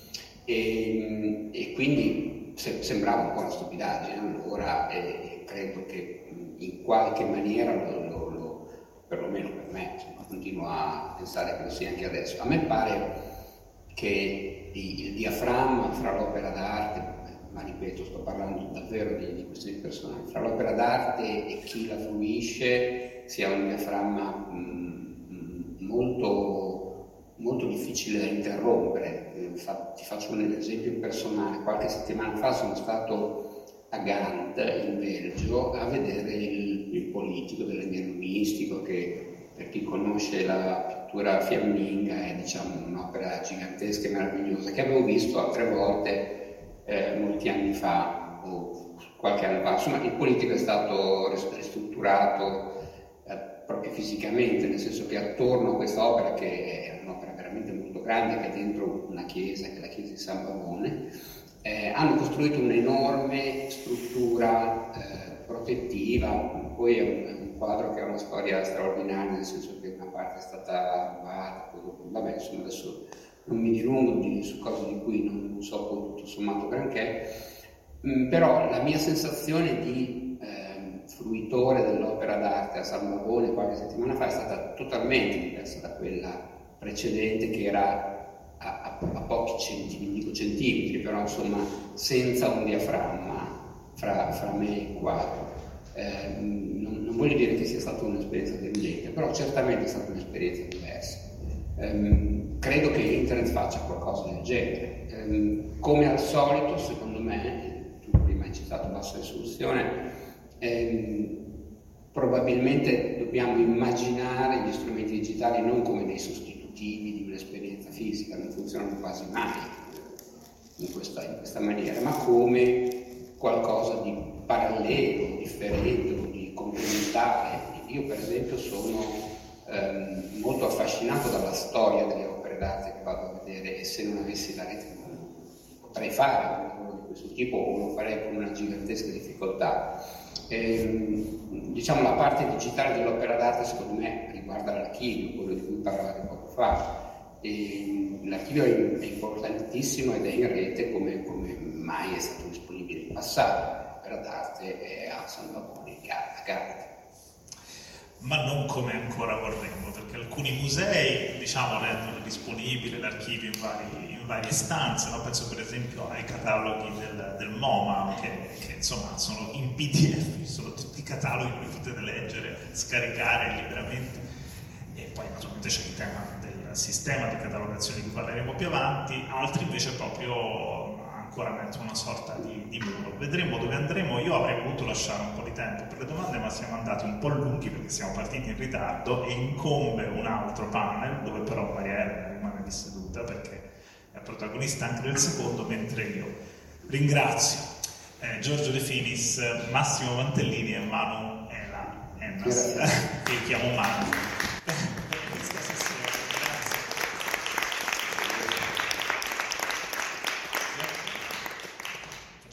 E quindi sembrava un po' una stupidaggine allora, e credo che in qualche maniera perlomeno per me, insomma, continuo a pensare che lo sia anche adesso. A me pare che il diaframma fra l'opera d'arte, ma ripeto, sto parlando davvero di questioni personali, fra l'opera d'arte e chi la fruisce sia un diaframma molto, molto difficile da interrompere. Ti faccio un esempio personale: qualche settimana fa sono stato a Gand, in Belgio, a vedere il politico dell'enigmistico, che per chi conosce la pittura fiamminga è, diciamo, un'opera gigantesca e meravigliosa, che avevo visto altre volte molti anni fa o qualche anno fa. Insomma, il politico è stato ristrutturato proprio fisicamente, nel senso che attorno a questa opera, che è un'opera veramente molto grande, che è dentro una chiesa, che è la chiesa di San Pavone, hanno costruito un'enorme struttura protettiva. Poi è un quadro che ha una storia straordinaria, nel senso che una parte è stata rubata, vabbè, insomma, adesso non mi dilungo su cose di cui non so poi tutto sommato granché, però la mia sensazione di fruitore dell'opera d'arte a San Pavone qualche settimana fa è stata totalmente diversa da quella precedente, che era a pochi centimetri, però insomma senza un diaframma fra me e il quadro. Non voglio dire che sia stata un'esperienza deludente, però certamente è stata un'esperienza diversa. Credo che internet faccia qualcosa del genere. Come al solito, secondo me, tu prima hai citato bassa risoluzione, probabilmente dobbiamo immaginare gli strumenti digitali non come dei sostitutivi di un'esperienza fisica, non funzionano quasi mai in questa maniera, ma come qualcosa di parallelo, differente, di complementare. Io per esempio sono molto affascinato dalla storia delle opere d'arte che vado a vedere, e se non avessi la rete potrei fare un lavoro di questo tipo, o lo farei con una gigantesca difficoltà. Diciamo, la parte digitale dell'opera d'arte secondo me riguarda l'archivio, quello di cui parlavate poco fa. L'archivio è importantissimo ed è in rete come mai è stato disponibile in passato. L'opera d'arte è a San Pavone, a Gand. Ma non come ancora vorremmo, perché alcuni musei, diciamo, rendono disponibile l'archivio in varie stanze, no? Penso per esempio ai cataloghi del MoMA, che insomma sono in PDF, sono tutti i cataloghi che potete leggere, scaricare liberamente. E poi naturalmente c'è il tema sistema di catalogazione di cui parleremo più avanti, altri invece proprio ancora mettono una sorta di muro. Vedremo dove andremo. Io avrei voluto lasciare un po' di tempo per le domande, ma siamo andati un po' lunghi perché siamo partiti in ritardo e incombe un altro panel dove però Maria Elena rimane di seduta perché è protagonista anche del secondo, mentre io ringrazio Giorgio De Finis, Massimo Mantellini e Manu Ela Ennas, che chiamo Manu.